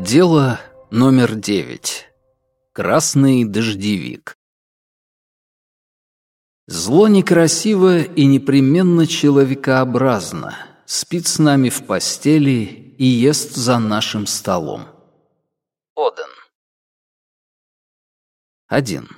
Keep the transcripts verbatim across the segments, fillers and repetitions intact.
Дело номер девять. Красный дождевик. Зло некрасиво и непременно человекообразно, спит с нами в постели и ест за нашим столом. Оден. Один.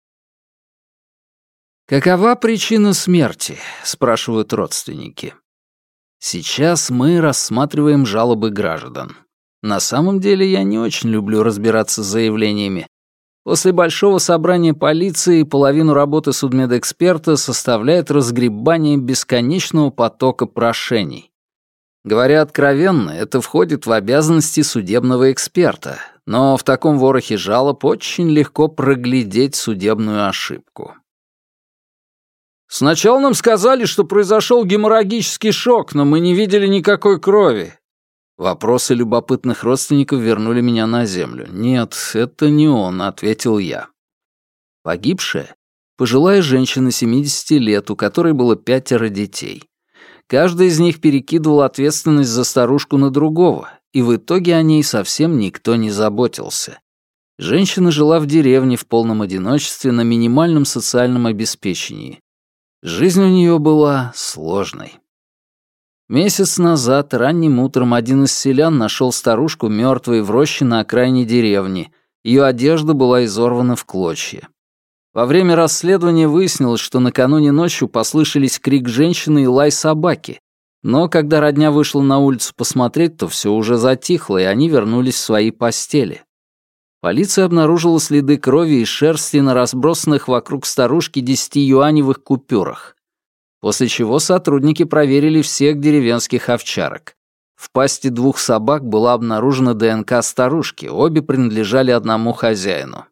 «Какова причина смерти?» — спрашивают родственники. Сейчас мы рассматриваем жалобы граждан. На самом деле я не очень люблю разбираться с заявлениями. После большого собрания полиции половину работы судмедэксперта составляет разгребание бесконечного потока прошений. Говоря откровенно, это входит в обязанности судебного эксперта, но в таком ворохе жалоб очень легко проглядеть судебную ошибку. «Сначала нам сказали, что произошел геморрагический шок, но мы не видели никакой крови». Вопросы любопытных родственников вернули меня на землю. «Нет, это не он», — ответил я. Погибшая — пожилая женщина семидесяти лет, у которой было пятеро детей. Каждый из них перекидывал ответственность за старушку на другого, и в итоге о ней совсем никто не заботился. Женщина жила в деревне в полном одиночестве на минимальном социальном обеспечении. Жизнь у нее была сложной. Месяц назад, ранним утром, один из селян нашел старушку мертвой в роще на окраине деревни. Ее одежда была изорвана в клочья. Во время расследования выяснилось, что накануне ночью послышались крик женщины и лай собаки. Но когда родня вышла на улицу посмотреть, то все уже затихло, и они вернулись в свои постели. Полиция обнаружила следы крови и шерсти на разбросанных вокруг старушки десятиюаневых купюрах. После чего сотрудники проверили всех деревенских овчарок. В пасти двух собак была обнаружена ДНК старушки, обе принадлежали одному хозяину.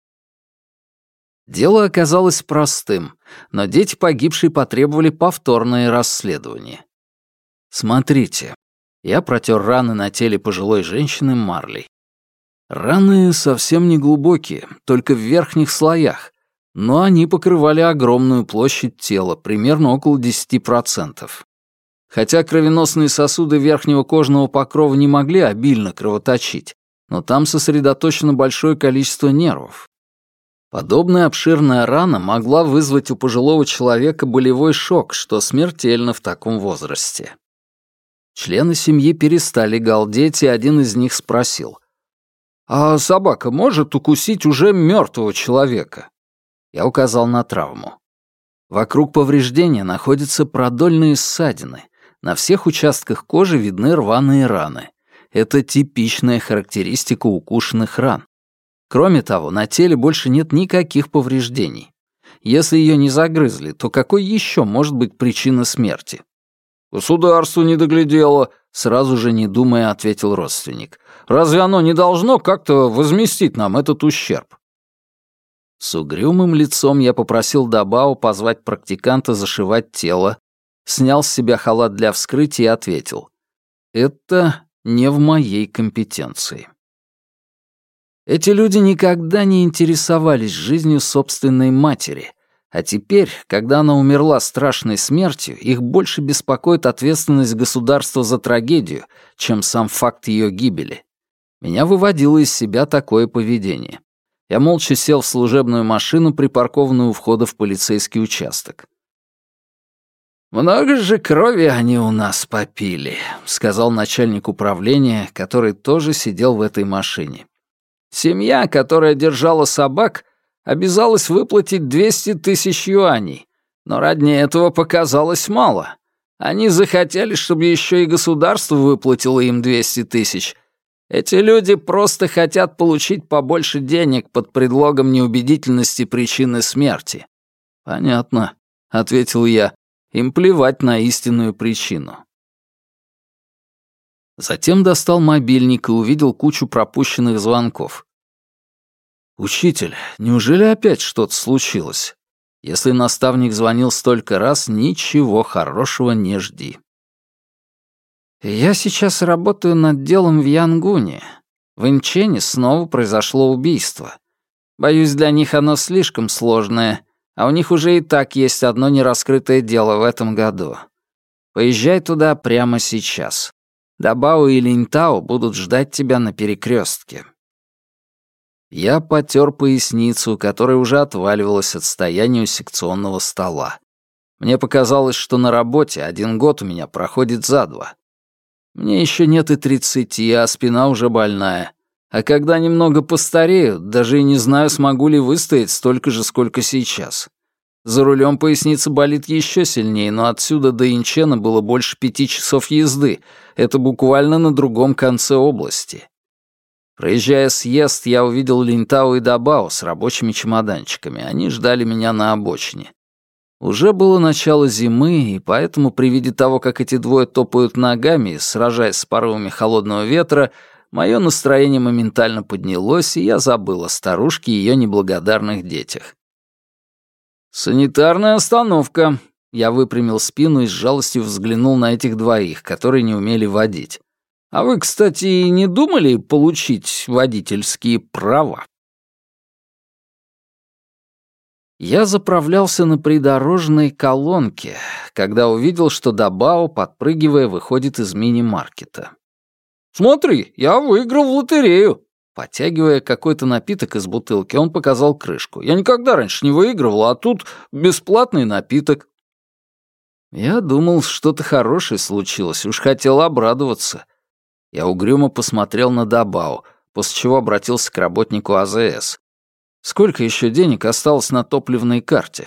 Дело оказалось простым, но дети погибшей потребовали повторное расследование. Смотрите, я протер раны на теле пожилой женщины марлей. Раны совсем не глубокие, только в верхних слоях, но они покрывали огромную площадь тела, примерно около десяти процентов. Хотя кровеносные сосуды верхнего кожного покрова не могли обильно кровоточить, но там сосредоточено большое количество нервов. Подобная обширная рана могла вызвать у пожилого человека болевой шок, что смертельно в таком возрасте. Члены семьи перестали галдеть, и один из них спросил: «А собака может укусить уже мертвого человека?» Я указал на травму. Вокруг повреждения находятся продольные ссадины. На всех участках кожи видны рваные раны. Это типичная характеристика укушенных ран. Кроме того, на теле больше нет никаких повреждений. Если ее не загрызли, то какой еще может быть причина смерти? «Государство не доглядело», — сразу же не думая ответил родственник. «Разве оно не должно как-то возместить нам этот ущерб?» С угрюмым лицом я попросил Дабао позвать практиканта зашивать тело, снял с себя халат для вскрытия и ответил: «Это не в моей компетенции». Эти люди никогда не интересовались жизнью собственной матери, а теперь, когда она умерла страшной смертью, их больше беспокоит ответственность государства за трагедию, чем сам факт ее гибели. Меня выводило из себя такое поведение. Я молча сел в служебную машину, припаркованную у входа в полицейский участок. «Много же крови они у нас попили», — сказал начальник управления, который тоже сидел в этой машине. «Семья, которая держала собак, обязалась выплатить двести тысяч юаней, но ради этого показалось мало. Они захотели, чтобы еще и государство выплатило им двести тысяч. Эти люди просто хотят получить побольше денег под предлогом неубедительности причины смерти». «Понятно», — ответил я. «Им плевать на истинную причину». Затем достал мобильник и увидел кучу пропущенных звонков. «Учитель, неужели опять что-то случилось? Если наставник звонил столько раз, ничего хорошего не жди». «Я сейчас работаю над делом в Янгуне. В Инчене снова произошло убийство. Боюсь, для них оно слишком сложное, а у них уже и так есть одно нераскрытое дело в этом году. Поезжай туда прямо сейчас. Дабао и Линьтао будут ждать тебя на перекрестке. Я потер поясницу, которая уже отваливалась от стояния у секционного стола. Мне показалось, что на работе один год у меня проходит за два. Мне еще нет и тридцати, а спина уже больная. А когда немного постарею, даже и не знаю, смогу ли выстоять столько же, сколько сейчас. За рулем поясница болит еще сильнее, но отсюда до Инчена было больше пяти часов езды. Это буквально на другом конце области. Проезжая съезд, я увидел Линьтао и Дабао с рабочими чемоданчиками. Они ждали меня на обочине. Уже было начало зимы, и поэтому при виде того, как эти двое топают ногами, сражаясь с порывами холодного ветра, мое настроение моментально поднялось, и я забыл о старушке и ее неблагодарных детях. «Санитарная остановка». Я выпрямил спину и с жалостью взглянул на этих двоих, которые не умели водить. «А вы, кстати, не думали получить водительские права?» Я заправлялся на придорожной колонке, когда увидел, что Дабао, подпрыгивая, выходит из мини-маркета. «Смотри, я выиграл в лотерею!» Потягивая какой-то напиток из бутылки, он показал крышку. «Я никогда раньше не выигрывал, а тут бесплатный напиток». Я думал, что-то хорошее случилось, уж хотел обрадоваться. Я угрюмо посмотрел на Дабао, после чего обратился к работнику А Зэ Эс. «Сколько еще денег осталось на топливной карте?»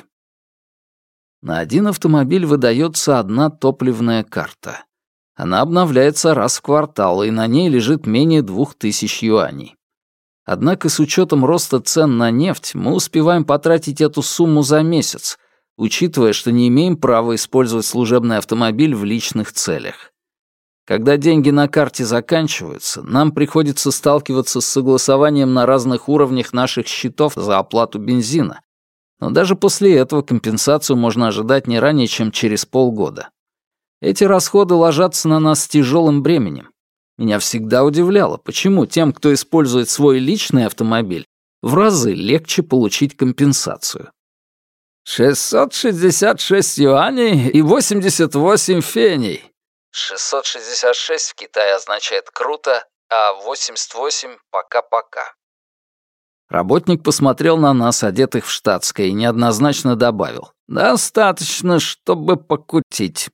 На один автомобиль выдается одна топливная карта. Она обновляется раз в квартал, и на ней лежит менее двух тысяч юаней. Однако с учетом роста цен на нефть мы успеваем потратить эту сумму за месяц, учитывая, что не имеем права использовать служебный автомобиль в личных целях. Когда деньги на карте заканчиваются, нам приходится сталкиваться с согласованием на разных уровнях наших счетов за оплату бензина. Но даже после этого компенсацию можно ожидать не ранее, чем через полгода. Эти расходы ложатся на нас с тяжелым бременем. Меня всегда удивляло, почему тем, кто использует свой личный автомобиль, в разы легче получить компенсацию. шестьсот шестьдесят шесть юаней и восемьдесят восемь феней. шестьсот шестьдесят шесть в Китае означает «круто», а восемьдесят восемь «пока-пока». Работник посмотрел на нас, одетых в штатское, и неоднозначно добавил: «Достаточно, чтобы покутить».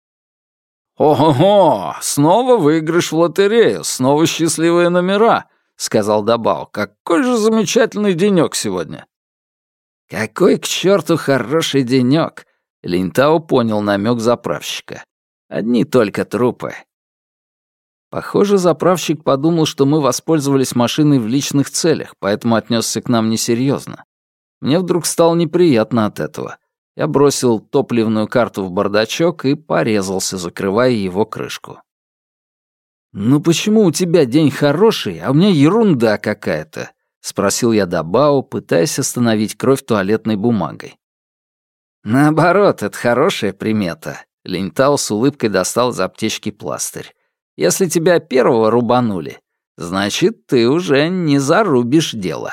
«Ого-го! Снова выигрыш в лотерею, снова счастливые номера», — сказал Дабао. «Какой же замечательный денёк сегодня». «Какой к черту хороший денёк!» — Линьтао понял намёк заправщика. «Одни только трупы». Похоже, заправщик подумал, что мы воспользовались машиной в личных целях, поэтому отнесся к нам несерьезно. Мне вдруг стало неприятно от этого. Я бросил топливную карту в бардачок и порезался, закрывая его крышку. «Ну почему у тебя день хороший, а у меня ерунда какая-то?» — спросил я Дабао, пытаясь остановить кровь туалетной бумагой. «Наоборот, это хорошая примета». Линьтао с улыбкой достал из аптечки пластырь. «Если тебя первого рубанули, значит, ты уже не зарубишь дело».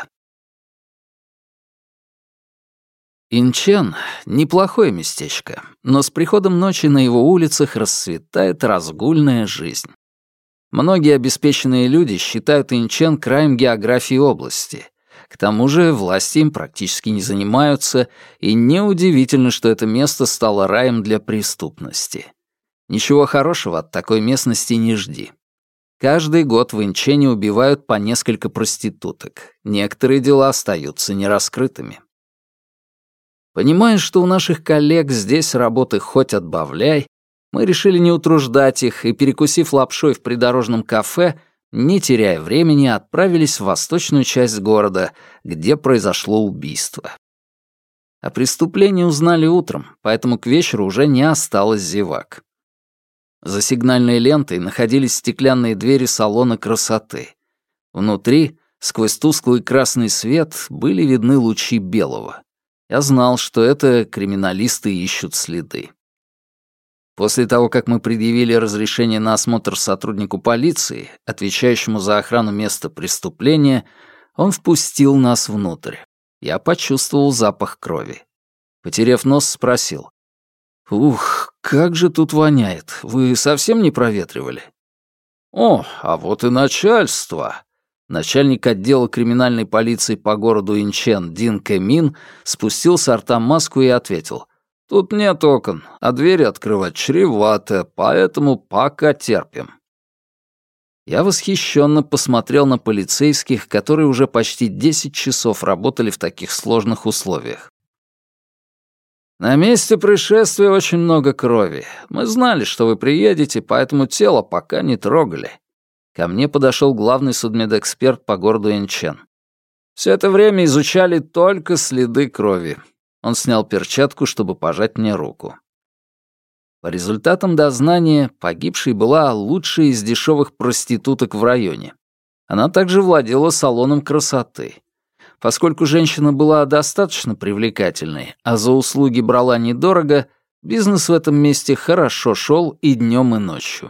Инчен — неплохое местечко, но с приходом ночи на его улицах расцветает разгульная жизнь. Многие обеспеченные люди считают Инчен краем географии области. К тому же власти им практически не занимаются, и неудивительно, что это место стало раем для преступности. Ничего хорошего от такой местности не жди. Каждый год в Инчене убивают по несколько проституток. Некоторые дела остаются нераскрытыми. Понимая, что у наших коллег здесь работы хоть отбавляй, мы решили не утруждать их и, перекусив лапшой в придорожном кафе, не теряя времени, отправились в восточную часть города, где произошло убийство. О преступлении узнали утром, поэтому к вечеру уже не осталось зевак. За сигнальной лентой находились стеклянные двери салона красоты. Внутри, сквозь тусклый красный свет, были видны лучи белого. Я знал, что это криминалисты ищут следы. После того, как мы предъявили разрешение на осмотр сотруднику полиции, отвечающему за охрану места преступления, он впустил нас внутрь. Я почувствовал запах крови. Потерев нос, спросил: «Ух, как же тут воняет. Вы совсем не проветривали?» «О, а вот и начальство!» Начальник отдела криминальной полиции по городу Инчен Дин Кэмин спустил с рта маску и ответил: «Тут нет окон, а двери открывать чревато, поэтому пока терпим». Я восхищенно посмотрел на полицейских, которые уже почти десять часов работали в таких сложных условиях. «На месте происшествия очень много крови. Мы знали, что вы приедете, поэтому тело пока не трогали». Ко мне подошел главный судмедэксперт по городу Инчен. «Все это время изучали только следы крови». Он снял перчатку, чтобы пожать мне руку. По результатам дознания, погибшей была лучшая из дешевых проституток в районе. Она также владела салоном красоты. Поскольку женщина была достаточно привлекательной, а за услуги брала недорого, бизнес в этом месте хорошо шел и днем, и ночью.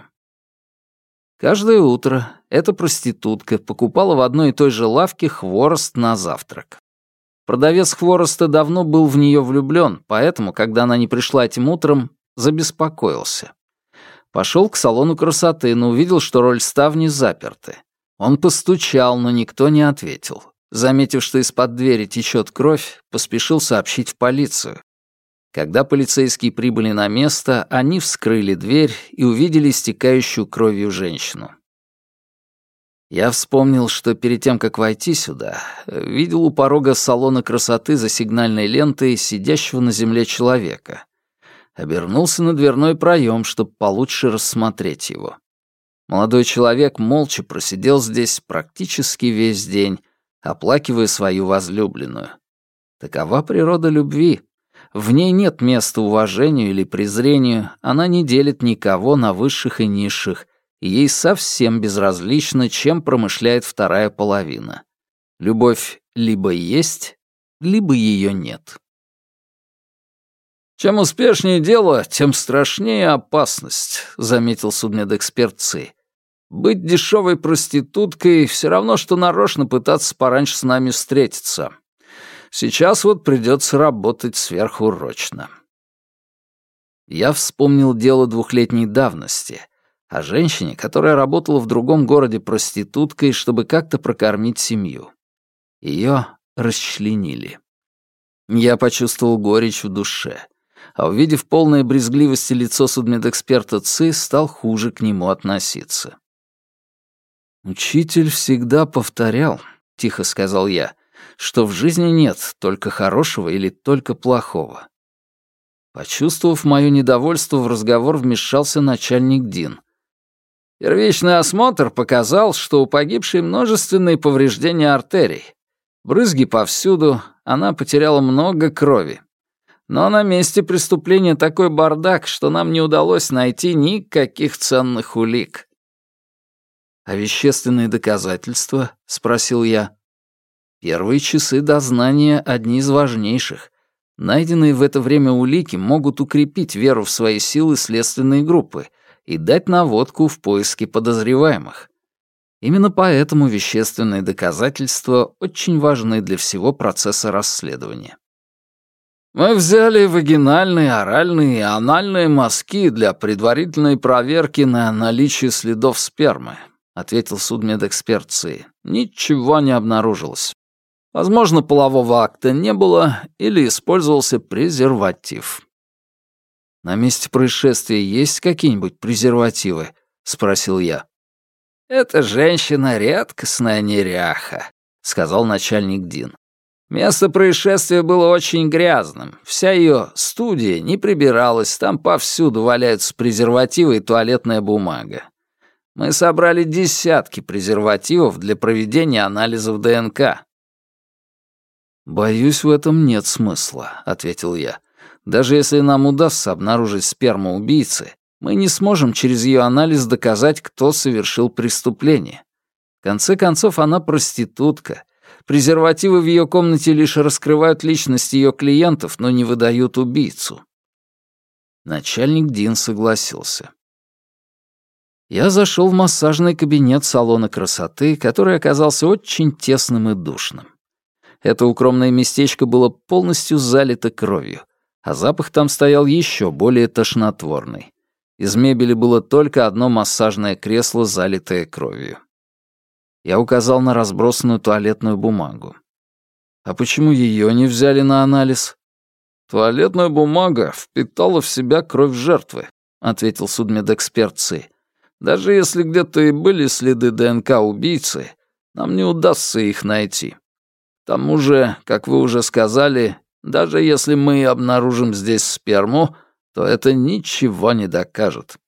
Каждое утро эта проститутка покупала в одной и той же лавке хворост на завтрак. Продавец хвороста давно был в нее влюблен, поэтому, когда она не пришла этим утром, забеспокоился. Пошел к салону красоты, но увидел, что рольставни заперты. Он постучал, но никто не ответил. Заметив, что из-под двери течет кровь, поспешил сообщить в полицию. Когда полицейские прибыли на место, они вскрыли дверь и увидели истекающую кровью женщину. Я вспомнил, что перед тем, как войти сюда, видел у порога салона красоты за сигнальной лентой сидящего на земле человека. Обернулся на дверной проем, чтобы получше рассмотреть его. Молодой человек молча просидел здесь практически весь день, оплакивая свою возлюбленную. Такова природа любви. В ней нет места уважению или презрению, она не делит никого на высших и низших, и ей совсем безразлично, чем промышляет вторая половина. Любовь либо есть, либо ее нет. «Чем успешнее дело, тем страшнее опасность», — заметил судмедэксперт Ци. «Быть дешевой проституткой — все равно, что нарочно пытаться пораньше с нами встретиться. Сейчас вот придется работать сверхурочно». Я вспомнил дело двухлетней давности о женщине, которая работала в другом городе проституткой, чтобы как-то прокормить семью. Ее расчленили. Я почувствовал горечь в душе, а увидев полное брезгливости лицо судмедэксперта Ци, стал хуже к нему относиться. «Учитель всегда повторял», — тихо сказал я, «что в жизни нет только хорошего или только плохого». Почувствовав мое недовольство, в разговор вмешался начальник Дин. «Первичный осмотр показал, что у погибшей множественные повреждения артерий. Брызги повсюду, она потеряла много крови. Но на месте преступления такой бардак, что нам не удалось найти никаких ценных улик». «А вещественные доказательства?» — спросил я. «Первые часы дознания — одни из важнейших. Найденные в это время улики могут укрепить веру в свои силы следственной группы и дать наводку в поиске подозреваемых. Именно поэтому вещественные доказательства очень важны для всего процесса расследования». «Мы взяли вагинальные, оральные и анальные мазки для предварительной проверки на наличие следов спермы», — ответил судмедэксперт Ци. «Ничего не обнаружилось. Возможно, полового акта не было или использовался презерватив». «На месте происшествия есть какие-нибудь презервативы?» — спросил я. «Эта женщина — редкостная неряха», — сказал начальник Дин. «Место происшествия было очень грязным. Вся ее студия не прибиралась, там повсюду валяются презервативы и туалетная бумага. Мы собрали десятки презервативов для проведения анализов ДНК». «Боюсь, в этом нет смысла», — ответил я. «Даже если нам удастся обнаружить сперму убийцы, мы не сможем через ее анализ доказать, кто совершил преступление. В конце концов, она проститутка. Презервативы в ее комнате лишь раскрывают личность ее клиентов, но не выдают убийцу». Начальник Дин согласился. Я зашел в массажный кабинет салона красоты, который оказался очень тесным и душным. Это укромное местечко было полностью залито кровью, а запах там стоял еще более тошнотворный. Из мебели было только одно массажное кресло, залитое кровью. Я указал на разбросанную туалетную бумагу. «А почему ее не взяли на анализ?» «Туалетная бумага впитала в себя кровь жертвы», — ответил судмедэксперт Ци. «Даже если где-то и были следы ДНК убийцы, нам не удастся их найти. К тому же, как вы уже сказали, даже если мы обнаружим здесь сперму, то это ничего не докажет».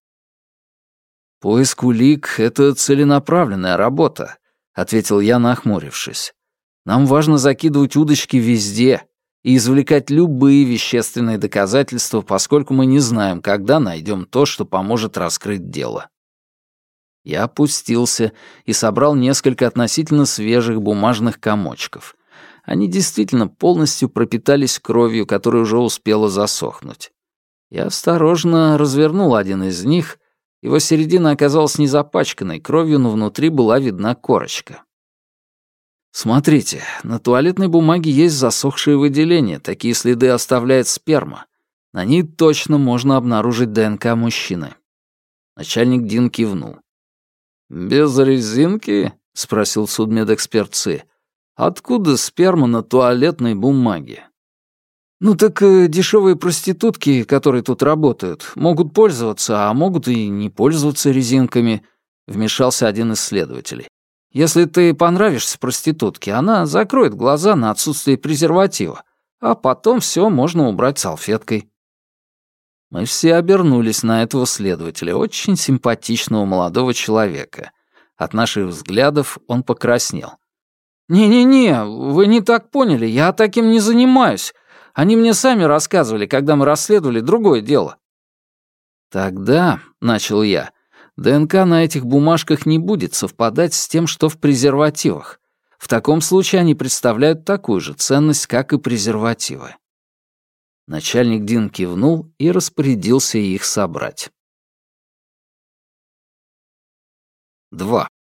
«Поиск улик — это целенаправленная работа», — ответил я, нахмурившись. «Нам важно закидывать удочки везде и извлекать любые вещественные доказательства, поскольку мы не знаем, когда найдем то, что поможет раскрыть дело». Я опустился и собрал несколько относительно свежих бумажных комочков. Они действительно полностью пропитались кровью, которая уже успела засохнуть. Я осторожно развернул один из них. Его середина оказалась не запачканной кровью, но внутри была видна корочка. «Смотрите, на туалетной бумаге есть засохшие выделения, такие следы оставляет сперма. На ней точно можно обнаружить ДНК мужчины». Начальник Дин кивнул. «Без резинки?» — спросил судмедэксперт Ци. «Откуда сперма на туалетной бумаге?» «Ну так э, дешевые проститутки, которые тут работают, могут пользоваться, а могут и не пользоваться резинками», — вмешался один из следователей. «Если ты понравишься проститутке, она закроет глаза на отсутствие презерватива, а потом все можно убрать салфеткой». Мы все обернулись на этого следователя, очень симпатичного молодого человека. От наших взглядов он покраснел. «Не-не-не, вы не так поняли, я таким не занимаюсь. Они мне сами рассказывали, когда мы расследовали другое дело». «Тогда», — начал я, — «ДНК на этих бумажках не будет совпадать с тем, что в презервативах. В таком случае они представляют такую же ценность, как и презервативы». Начальник Дин кивнул и распорядился их собрать. Два.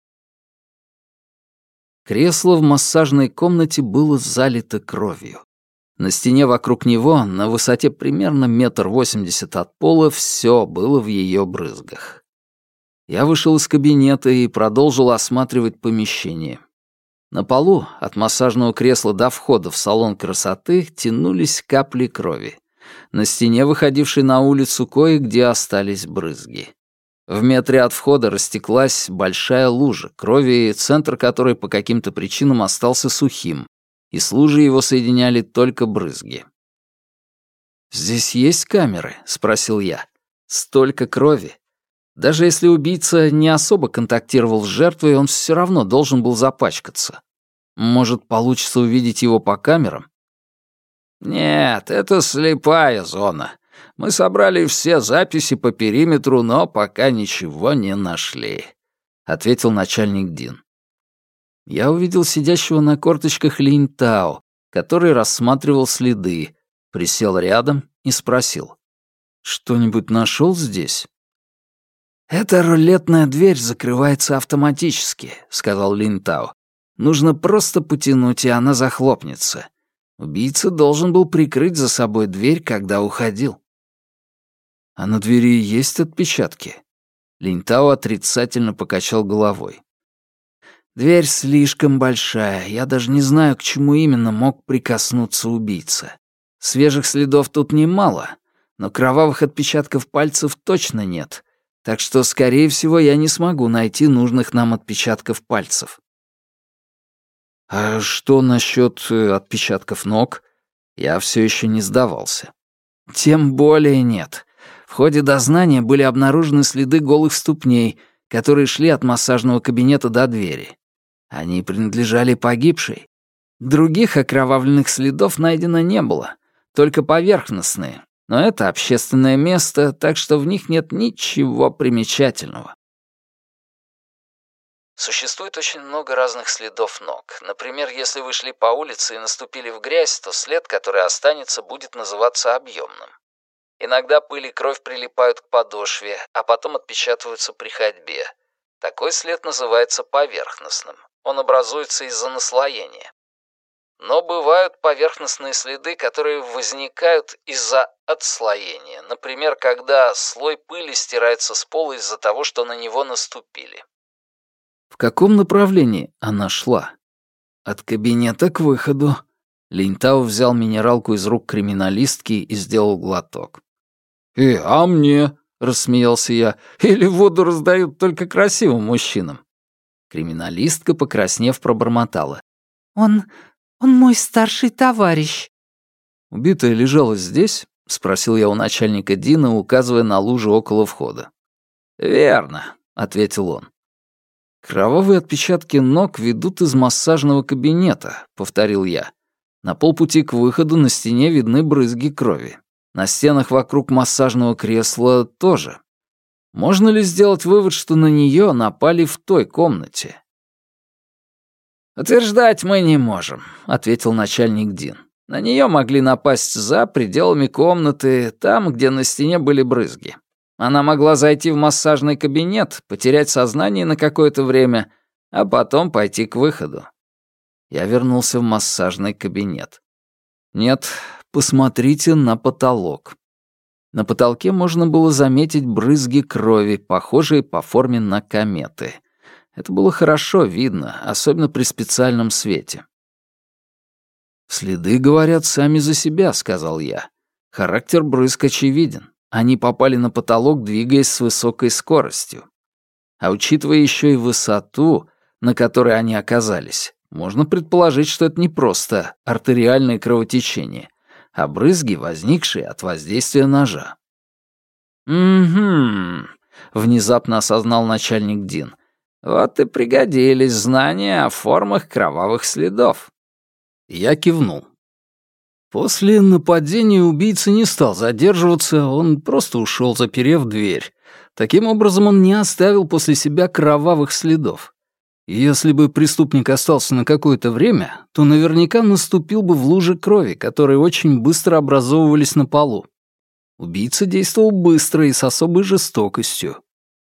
Кресло в массажной комнате было залито кровью. На стене вокруг него, на высоте примерно метр восемьдесят от пола, все было в ее брызгах. Я вышел из кабинета и продолжил осматривать помещение. На полу, от массажного кресла до входа в салон красоты, тянулись капли крови. На стене, выходившей на улицу, кое-где остались брызги. В метре от входа растеклась большая лужа крови, центр которой по каким-то причинам остался сухим, и с лужей его соединяли только брызги. «Здесь есть камеры?» — спросил я. «Столько крови. Даже если убийца не особо контактировал с жертвой, он все равно должен был запачкаться. Может, получится увидеть его по камерам?» «Нет, это слепая зона. Мы собрали все записи по периметру, но пока ничего не нашли», — ответил начальник Дин. Я увидел сидящего на корточках Линь Тао, который рассматривал следы, присел рядом и спросил. «Что-нибудь нашел здесь?» «Эта рулетная дверь закрывается автоматически», — сказал Линь Тао. «Нужно просто потянуть, и она захлопнется. Убийца должен был прикрыть за собой дверь, когда уходил». «А на двери есть отпечатки?» Линь Тао отрицательно покачал головой. «Дверь слишком большая, я даже не знаю, к чему именно мог прикоснуться убийца. Свежих следов тут немало, но кровавых отпечатков пальцев точно нет, так что, скорее всего, я не смогу найти нужных нам отпечатков пальцев». «А что насчет э, отпечатков ног?» Я все еще не сдавался. «Тем более нет. В ходе дознания были обнаружены следы голых ступней, которые шли от массажного кабинета до двери. Они принадлежали погибшей. Других окровавленных следов найдено не было, только поверхностные, но это общественное место, так что в них нет ничего примечательного». Существует очень много разных следов ног. Например, если вы шли по улице и наступили в грязь, то след, который останется, будет называться объемным. Иногда пыль и кровь прилипают к подошве, а потом отпечатываются при ходьбе. Такой след называется поверхностным. Он образуется из-за наслоения. но бывают поверхностные следы, которые возникают из-за отслоения. Например, когда слой пыли стирается с пола из-за того, что на него наступили. В каком направлении она шла? От кабинета к выходу. Линтау взял минералку из рук криминалистки и сделал глоток. «Э, а мне?» — рассмеялся я. «Или воду раздают только красивым мужчинам?» Криминалистка, покраснев, пробормотала. «Он... он мой старший товарищ». «Убитая лежала здесь?» — спросил я у начальника Дина, указывая на лужу около входа. «Верно», — ответил он. «Кровавые отпечатки ног ведут из массажного кабинета», — повторил я. «На полпути к выходу на стене видны брызги крови. На стенах вокруг массажного кресла тоже. Можно ли сделать вывод, что на нее напали в той комнате?» «Утверждать мы не можем», — ответил начальник Дин. «На нее могли напасть за пределами комнаты, там, где на стене были брызги. Она могла зайти в массажный кабинет, потерять сознание на какое-то время, а потом пойти к выходу». Я вернулся в массажный кабинет. «Нет, посмотрите на потолок». На потолке можно было заметить брызги крови, похожие по форме на кометы. Это было хорошо видно, особенно при специальном свете. «Следы говорят сами за себя», — сказал я. «Характер брызг очевиден. Они попали на потолок, двигаясь с высокой скоростью. А учитывая еще и высоту, на которой они оказались, можно предположить, что это не просто артериальное кровотечение, а брызги, возникшие от воздействия ножа». «Угу», — внезапно осознал начальник Дин. «Вот и пригодились знания о формах кровавых следов». Я кивнул. После нападения убийца не стал задерживаться, он просто ушел, заперев дверь. Таким образом, он не оставил после себя кровавых следов. Если бы преступник остался на какое-то время, то наверняка наступил бы в лужи крови, которые очень быстро образовывались на полу. Убийца действовал быстро и с особой жестокостью.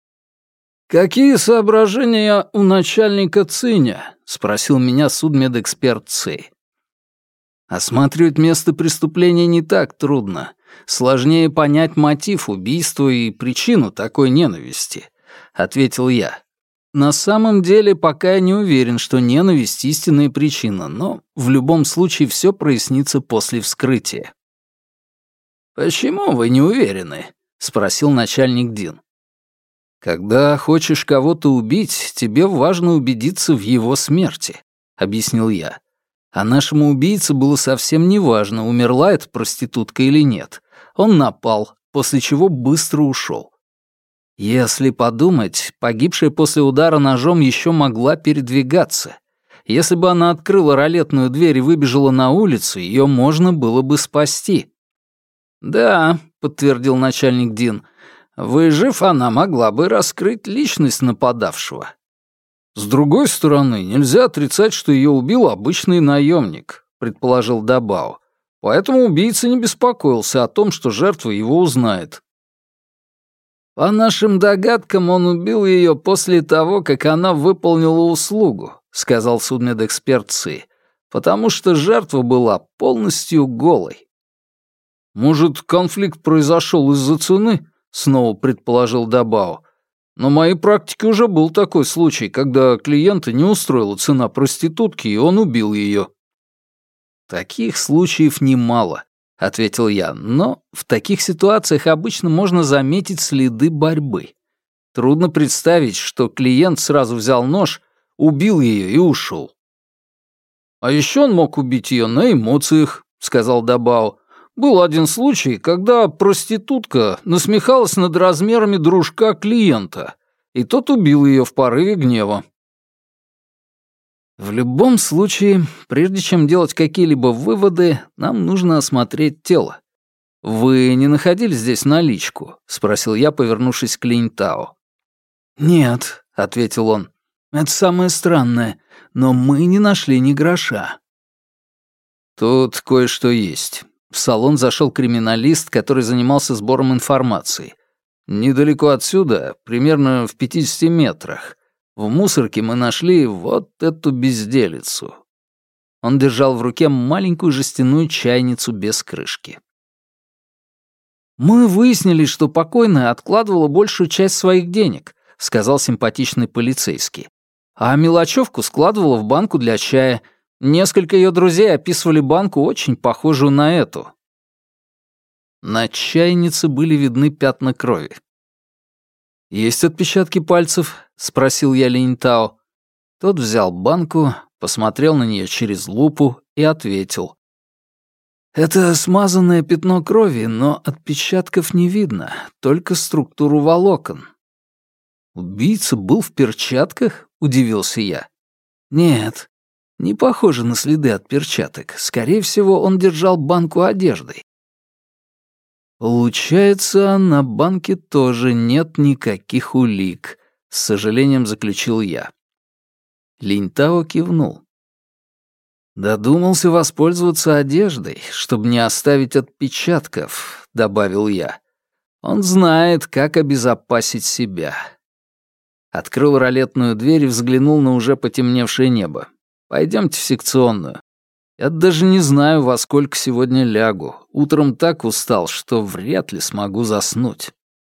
«Какие соображения у начальника Циня?» — спросил меня судмедэксперт Цей. «Осматривать место преступления не так трудно. Сложнее понять мотив убийства и причину такой ненависти», — ответил я. «На самом деле, пока я не уверен, что ненависть — истинная причина, но в любом случае все прояснится после вскрытия». «Почему вы не уверены?» — спросил начальник Дин. «Когда хочешь кого-то убить, тебе важно убедиться в его смерти», — объяснил я. А нашему убийце было совсем неважно, умерла эта проститутка или нет. Он напал, после чего быстро ушел. Если подумать, погибшая после удара ножом еще могла передвигаться. Если бы она открыла ролетную дверь и выбежала на улицу, ее можно было бы спасти. «Да», — подтвердил начальник Дин, — «выжив, она могла бы раскрыть личность нападавшего». «С другой стороны, нельзя отрицать, что ее убил обычный наемник», — предположил Дабао. «Поэтому убийца не беспокоился о том, что жертва его узнает». «По нашим догадкам, он убил ее после того, как она выполнила услугу», — сказал судмедэксперт Ци, «потому что жертва была полностью голой». «Может, конфликт произошел из-за цены?» — снова предположил Дабао. «На моей практике уже был такой случай, когда клиента не устроила цена проститутки, и он убил ее». «Таких случаев немало», — ответил я, «но в таких ситуациях обычно можно заметить следы борьбы. Трудно представить, что клиент сразу взял нож, убил ее и ушел». «А еще он мог убить ее на эмоциях», — сказал Дабао. «Был один случай, когда проститутка насмехалась над размерами дружка клиента, и тот убил ее в порыве гнева». В любом случае, прежде чем делать какие-либо выводы, нам нужно осмотреть тело. «Вы не находили здесь наличку?» — спросил я, повернувшись к Линтао. «Нет», — ответил он, — «это самое странное, но мы не нашли ни гроша». «Тут кое-что есть». В салон зашел криминалист, который занимался сбором информации. Недалеко отсюда, примерно в пятидесяти метрах, в мусорке мы нашли вот эту безделицу. Он держал в руке маленькую жестяную чайницу без крышки. «Мы выяснили, что покойная откладывала большую часть своих денег», — сказал симпатичный полицейский. «А мелочевку складывала в банку для чая. Несколько ее друзей описывали банку, очень похожую на эту». На чайнице были видны пятна крови. «Есть отпечатки пальцев?» — спросил я Линьтао. Тот взял банку, посмотрел на нее через лупу и ответил. «Это смазанное пятно крови, но отпечатков не видно, только структуру волокон». «Убийца был в перчатках?» — удивился я. «Нет, не похоже на следы от перчаток. Скорее всего, он держал банку одеждой». «Получается, на банке тоже нет никаких улик», — с сожалением заключил я. Линьтао кивнул. «Додумался воспользоваться одеждой, чтобы не оставить отпечатков», — добавил я. «Он знает, как обезопасить себя». Открыл ролетную дверь и взглянул на уже потемневшее небо. «Пойдемте в секционную. Я даже не знаю, во сколько сегодня лягу. Утром так устал, что вряд ли смогу заснуть».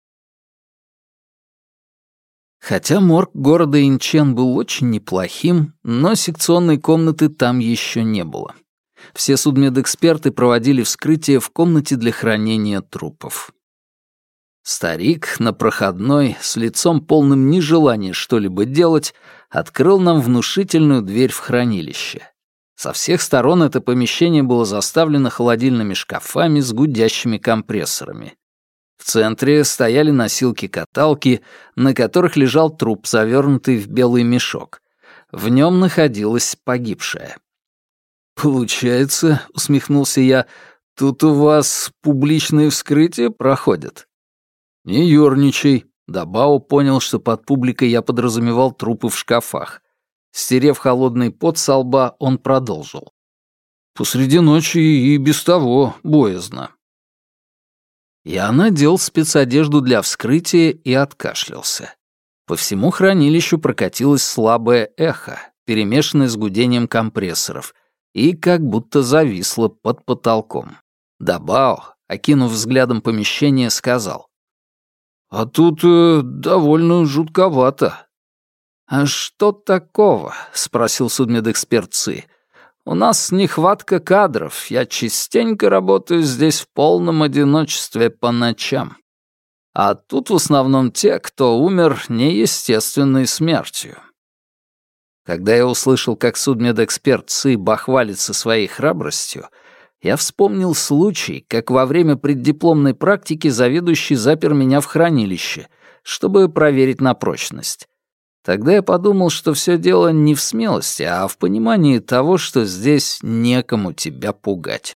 Хотя морг города Инчен был очень неплохим, но секционной комнаты там еще не было. Все судмедэксперты проводили вскрытие в комнате для хранения трупов. Старик на проходной, с лицом полным нежелания что-либо делать, открыл нам внушительную дверь в хранилище. Со всех сторон это помещение было заставлено холодильными шкафами с гудящими компрессорами. В центре стояли носилки-каталки, на которых лежал труп, завернутый в белый мешок. В нем находилась погибшая. «Получается, — усмехнулся я, — тут у вас публичные вскрытия проходят?» «Не ёрничай», — Дабао понял, что под публикой я подразумевал трупы в шкафах. Стерев холодный пот со лба, он продолжил. «Посреди ночи и без того боязно». Я надел спецодежду для вскрытия и откашлялся. По всему хранилищу прокатилось слабое эхо, перемешанное с гудением компрессоров, и как будто зависло под потолком. Дабао, окинув взглядом помещение, сказал. «А тут э, довольно жутковато». «А что такого?» — спросил судмедэксперт Ци. «У нас нехватка кадров. Я частенько работаю здесь в полном одиночестве по ночам. А тут в основном те, кто умер неестественной смертью». Когда я услышал, как судмедэксперт Ци бахвалится своей храбростью, я вспомнил случай, как во время преддипломной практики заведующий запер меня в хранилище, чтобы проверить на прочность. Тогда я подумал, что все дело не в смелости, а в понимании того, что здесь некому тебя пугать.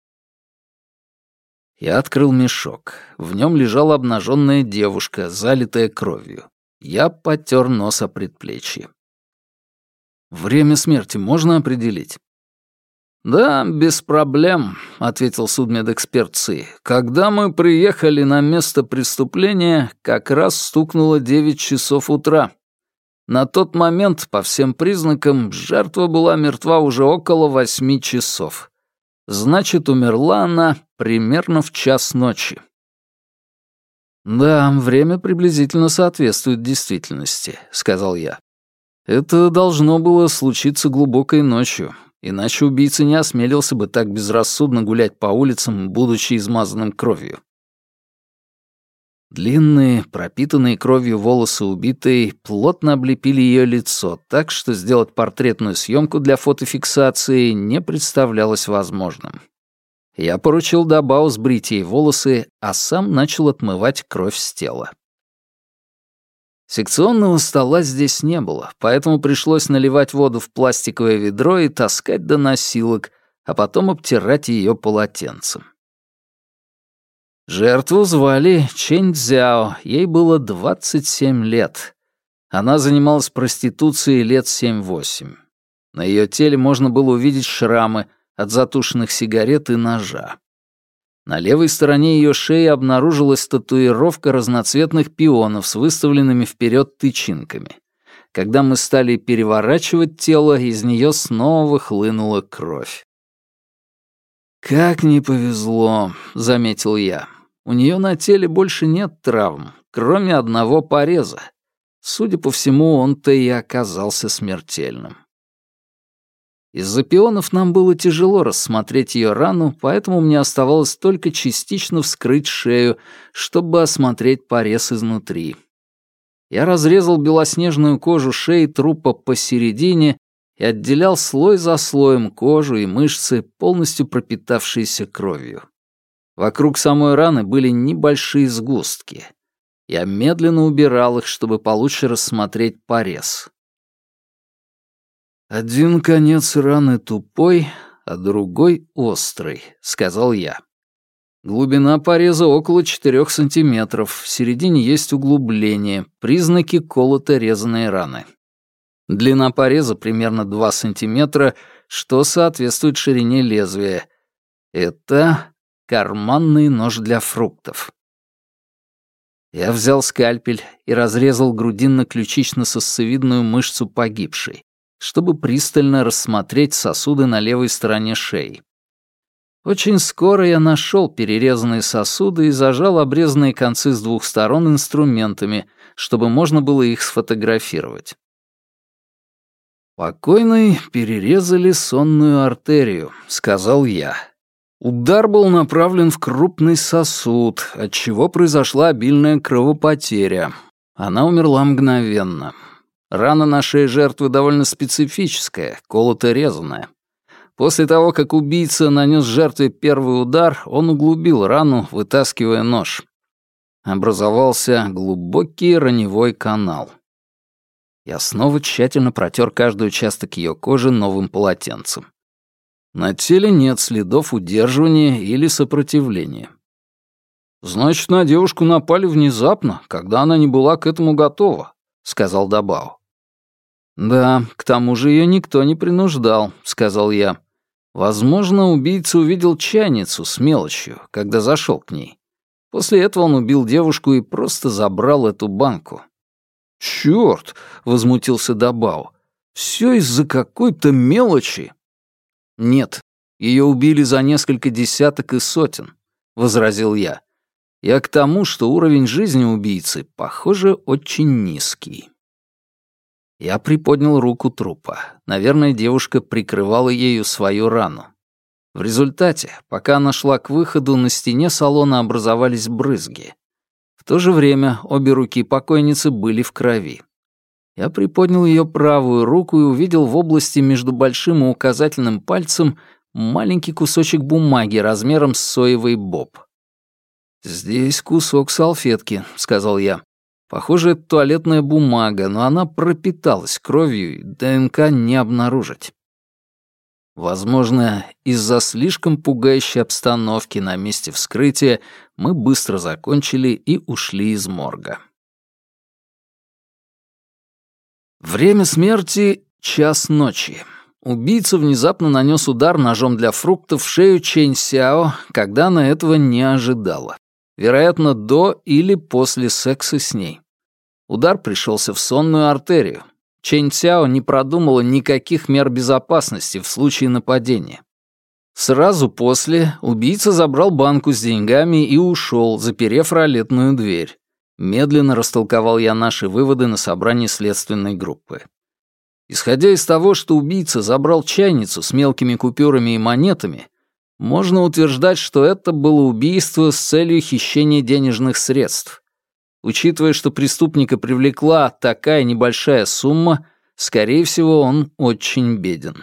Я открыл мешок. В нем лежала обнаженная девушка, залитая кровью. Я потер нос о предплечье. «Время смерти можно определить?» «Да, без проблем», — ответил судмедэксперт Ци. «Когда мы приехали на место преступления, как раз стукнуло девять часов утра. На тот момент, по всем признакам, жертва была мертва уже около восьми часов. Значит, умерла она примерно в час ночи». «Да, время приблизительно соответствует действительности», — сказал я. «Это должно было случиться глубокой ночью, иначе убийца не осмелился бы так безрассудно гулять по улицам, будучи измазанным кровью». Длинные, пропитанные кровью волосы убитой плотно облепили ее лицо, так что сделать портретную съемку для фотофиксации не представлялось возможным. Я поручил Дабао сбрить ей волосы, а сам начал отмывать кровь с тела. Секционного стола здесь не было, поэтому пришлось наливать воду в пластиковое ведро и таскать до носилок, а потом обтирать ее полотенцем. Жертву звали Чэнь Цзяо, ей было двадцать семь лет. Она занималась проституцией лет семь-восемь. На ее теле можно было увидеть шрамы от затушенных сигарет и ножа. На левой стороне ее шеи обнаружилась татуировка разноцветных пионов с выставленными вперед тычинками. Когда мы стали переворачивать тело, из нее снова хлынула кровь. «Как не повезло», — заметил я. «У нее на теле больше нет травм, кроме одного пореза. Судя по всему, он-то и оказался смертельным». Из-за пионов нам было тяжело рассмотреть ее рану, поэтому мне оставалось только частично вскрыть шею, чтобы осмотреть порез изнутри. Я разрезал белоснежную кожу шеи трупа посередине и отделял слой за слоем кожу и мышцы, полностью пропитавшиеся кровью. Вокруг самой раны были небольшие сгустки. Я медленно убирал их, чтобы получше рассмотреть порез. «Один конец раны тупой, а другой острый», — сказал я. Глубина пореза около четырёх сантиметров, в середине есть углубление, признаки колото-резаной раны. Длина пореза примерно два сантиметра, что соответствует ширине лезвия. Это карманный нож для фруктов. Я взял скальпель и разрезал грудинно-ключично-сосцевидную мышцу погибшей, чтобы пристально рассмотреть сосуды на левой стороне шеи. Очень скоро я нашел перерезанные сосуды и зажал обрезанные концы с двух сторон инструментами, чтобы можно было их сфотографировать. «Покойной перерезали сонную артерию», — сказал я. Удар был направлен в крупный сосуд, отчего произошла обильная кровопотеря. Она умерла мгновенно. Рана на шее жертвы довольно специфическая, колото-резаная. После того, как убийца нанес жертве первый удар, он углубил рану, вытаскивая нож. Образовался глубокий раневой канал. Я снова тщательно протер каждый участок ее кожи новым полотенцем. На теле нет следов удерживания или сопротивления. «Значит, на девушку напали внезапно, когда она не была к этому готова», — сказал Дабао. «Да, к тому же ее никто не принуждал», — сказал я. «Возможно, убийца увидел чайницу с мелочью, когда зашел к ней. После этого он убил девушку и просто забрал эту банку». «Чёрт!» — возмутился Дабао. «Всё из-за какой-то мелочи». «Нет, ее убили за несколько десяток и сотен», — возразил я. «Я к тому, что уровень жизни убийцы, похоже, очень низкий». Я приподнял руку трупа. Наверное, девушка прикрывала ею свою рану. В результате, пока она шла к выходу, на стене салона образовались брызги. В то же время обе руки покойницы были в крови. Я приподнял ее правую руку и увидел в области между большим и указательным пальцем маленький кусочек бумаги размером с соевый боб. «Здесь кусок салфетки», — сказал я. «Похоже, это туалетная бумага, но она пропиталась кровью, и ДНК не обнаружить». Возможно, из-за слишком пугающей обстановки на месте вскрытия мы быстро закончили и ушли из морга. Время смерти — час ночи. Убийца внезапно нанес удар ножом для фруктов в шею Чэнь Сяо, когда она этого не ожидала. Вероятно, до или после секса с ней. Удар пришелся в сонную артерию. Чэнь Сяо не продумала никаких мер безопасности в случае нападения. Сразу после убийца забрал банку с деньгами и ушел, заперев ролетную дверь. Медленно растолковал я наши выводы на собрании следственной группы. Исходя из того, что убийца забрал чайницу с мелкими купюрами и монетами, можно утверждать, что это было убийство с целью хищения денежных средств. Учитывая, что преступника привлекла такая небольшая сумма, скорее всего, он очень беден.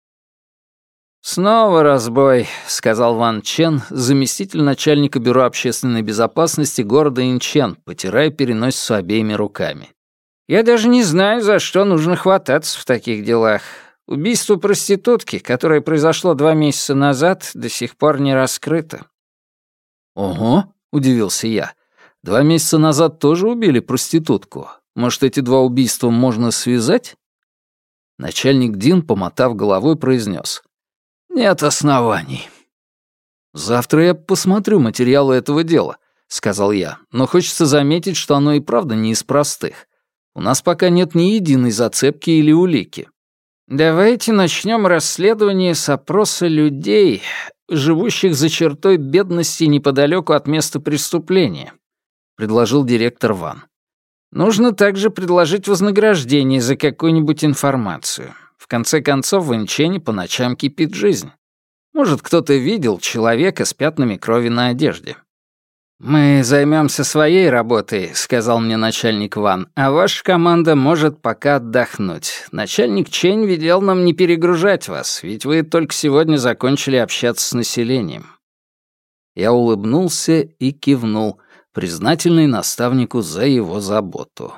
«Снова разбой», — сказал Ван Чен, заместитель начальника бюро общественной безопасности города Инчен, потирая переносицу обеими руками. «Я даже не знаю, за что нужно хвататься в таких делах. Убийство проститутки, которое произошло два месяца назад, до сих пор не раскрыто». «Ого», — удивился я, — «два месяца назад тоже убили проститутку. Может, эти два убийства можно связать?» Начальник Дин, помотав головой, произнес: «Нет оснований». «Завтра я посмотрю материалы этого дела», — сказал я, «но хочется заметить, что оно и правда не из простых. У нас пока нет ни единой зацепки или улики. Давайте начнем расследование с опроса людей, живущих за чертой бедности неподалеку от места преступления», — предложил директор Ван. «Нужно также предложить вознаграждение за какую-нибудь информацию. В конце концов, в Инчене по ночам кипит жизнь. Может, кто-то видел человека с пятнами крови на одежде». «Мы займемся своей работой», — сказал мне начальник Ван, «а ваша команда может пока отдохнуть. Начальник Чень велел нам не перегружать вас, ведь вы только сегодня закончили общаться с населением». Я улыбнулся и кивнул, признательный наставнику за его заботу.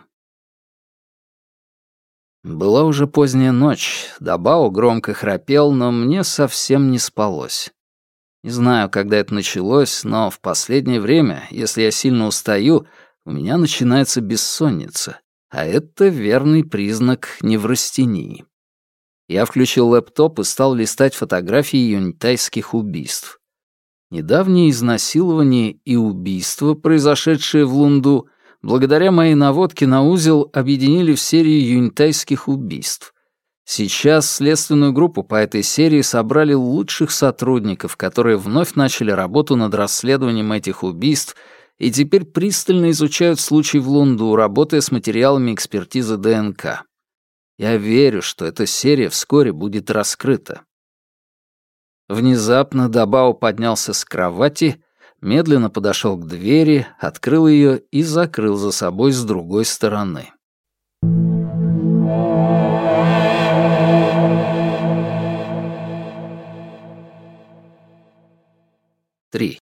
Была уже поздняя ночь, Дабао громко храпел, но мне совсем не спалось. Не знаю, когда это началось, но в последнее время, если я сильно устаю, у меня начинается бессонница, а это верный признак неврастении. Я включил лэптоп и стал листать фотографии юньтайских убийств. Недавние изнасилования и убийства, произошедшие в Лунду, благодаря моей наводке на узел объединили в серию юньтайских убийств. Сейчас следственную группу по этой серии собрали лучших сотрудников, которые вновь начали работу над расследованием этих убийств и теперь пристально изучают случай в Лунду, работая с материалами экспертизы ДНК. Я верю, что эта серия вскоре будет раскрыта. Внезапно Дабао поднялся с кровати, медленно подошел к двери, открыл ее и закрыл за собой с другой стороны. Три.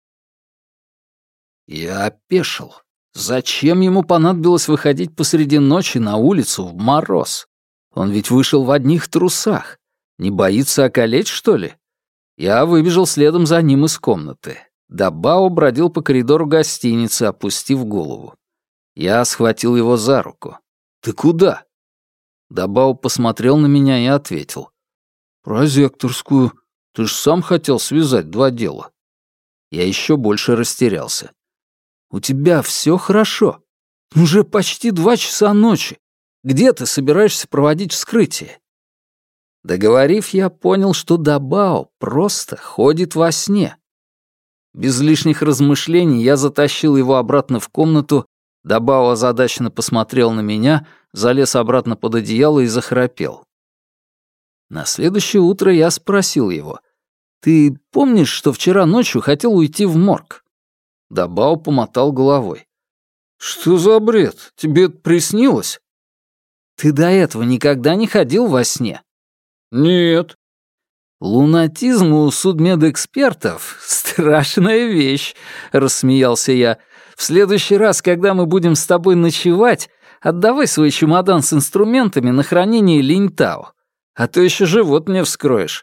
Я опешил. Зачем ему понадобилось выходить посреди ночи на улицу в мороз? Он ведь вышел в одних трусах. Не боится околеть, что ли? Я выбежал следом за ним из комнаты. Дабао бродил по коридору гостиницы, опустив голову. Я схватил его за руку. «Ты куда?» Дабао посмотрел на меня и ответил. «Прозекторскую. Ты ж сам хотел связать два дела». Я еще больше растерялся. «У тебя все хорошо? Уже почти два часа ночи. Где ты собираешься проводить вскрытие?» Договорив, я понял, что Дабао просто ходит во сне. Без лишних размышлений я затащил его обратно в комнату, Дабао озадаченно посмотрел на меня, залез обратно под одеяло и захрапел. На следующее утро я спросил его: «Ты помнишь, что вчера ночью хотел уйти в морг?» Дабао помотал головой. «Что за бред? Тебе это приснилось?» «Ты до этого никогда не ходил во сне?» «Нет». «Лунатизм у судмедэкспертов — страшная вещь», — рассмеялся я. «В следующий раз, когда мы будем с тобой ночевать, отдавай свой чемодан с инструментами на хранение Линьтао, а то еще живот мне вскроешь».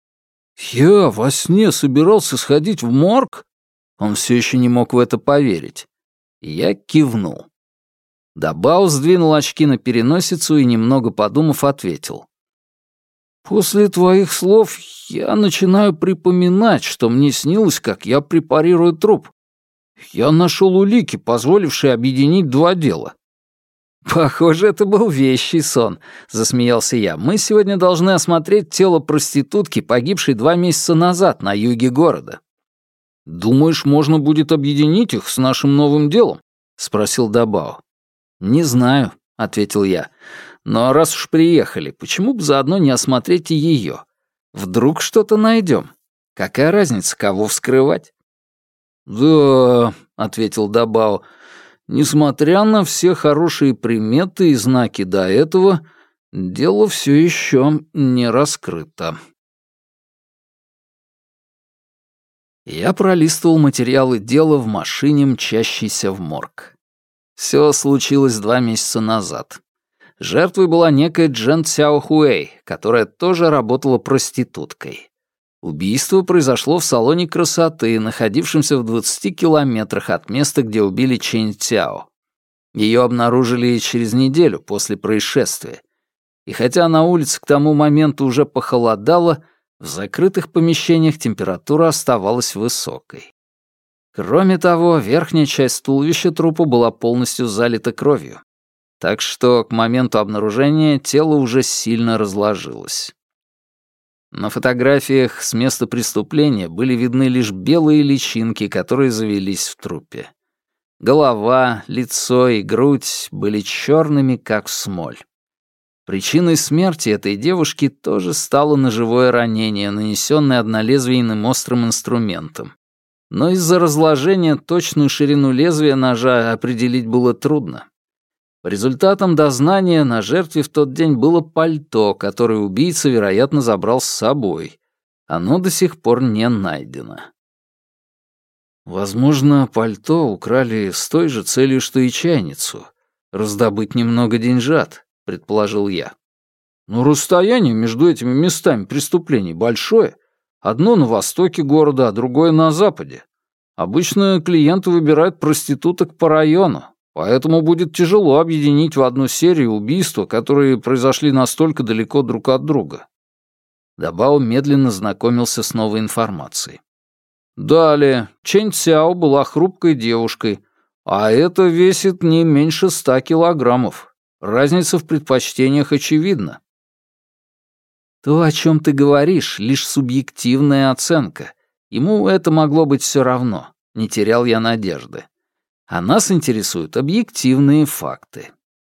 «Я во сне собирался сходить в морг?» Он все еще не мог в это поверить. Я кивнул. Дабао сдвинул очки на переносицу и, немного подумав, ответил. «После твоих слов я начинаю припоминать, что мне снилось, как я препарирую труп. Я нашел улики, позволившие объединить два дела». «Похоже, это был вещий сон», — засмеялся я. «Мы сегодня должны осмотреть тело проститутки, погибшей два месяца назад на юге города». «Думаешь, можно будет объединить их с нашим новым делом?» — спросил Дабао. «Не знаю», — ответил я. «Но раз уж приехали, почему бы заодно не осмотреть и ее? Вдруг что-то найдем? Какая разница, кого вскрывать?» «Да», — ответил Дабао, — «несмотря на все хорошие приметы и знаки до этого, дело все еще не раскрыто». Я пролистывал материалы дела в машине, мчащейся в морг. Все случилось два месяца назад. Жертвой была некая Джен Цяохуэй, которая тоже работала проституткой. Убийство произошло в салоне красоты, находившемся в двадцати километрах от места, где убили Чэнь Цяо. Ее обнаружили через неделю после происшествия. И хотя на улице к тому моменту уже похолодало, в закрытых помещениях температура оставалась высокой. Кроме того, верхняя часть туловища трупа была полностью залита кровью. так что к моменту обнаружения тело уже сильно разложилось. На фотографиях с места преступления были видны лишь белые личинки, которые завелись в трупе. Голова, лицо и грудь были черными, как смоль. Причиной смерти этой девушки тоже стало ножевое ранение, нанесенное однолезвийным острым инструментом. Но из-за разложения точную ширину лезвия ножа определить было трудно. По результатам дознания на жертве в тот день было пальто, которое убийца, вероятно, забрал с собой. Оно до сих пор не найдено. Возможно, пальто украли с той же целью, что и чайницу. Раздобыть немного деньжат, предположил я. Но расстояние между этими местами преступлений большое. Одно на востоке города, а другое на западе. Обычно клиенты выбирают проституток по району, поэтому будет тяжело объединить в одну серию убийства, которые произошли настолько далеко друг от друга. Дабао медленно знакомился с новой информацией. Далее, Чэнь Цяо была хрупкой девушкой, а это весит не меньше ста килограммов. Разница в предпочтениях очевидна. То, о чем ты говоришь, лишь субъективная оценка. Ему это могло быть все равно, не терял я надежды. А нас интересуют объективные факты.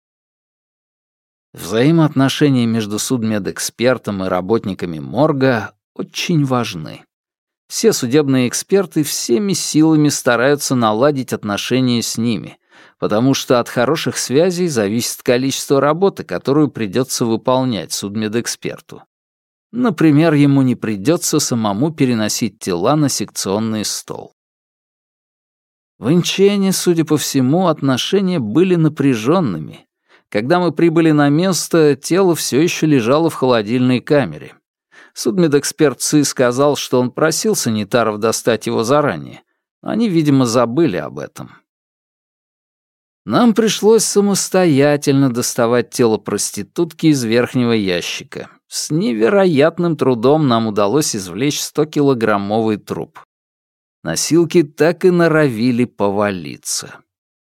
Взаимоотношения между судмедэкспертом и работниками морга очень важны. Все судебные эксперты всеми силами стараются наладить отношения с ними, потому что от хороших связей зависит количество работы, которую придется выполнять судмедэксперту. Например, ему не придется самому переносить тела на секционный стол. В Инчене, судя по всему, отношения были напряженными. Когда мы прибыли на место, тело все еще лежало в холодильной камере. Судмедэксперт Ци сказал, что он просил санитаров достать его заранее. Они, видимо, забыли об этом. Нам пришлось самостоятельно доставать тело проститутки из верхнего ящика. С невероятным трудом нам удалось извлечь стокилограммовый труп. Носилки так и норовили повалиться.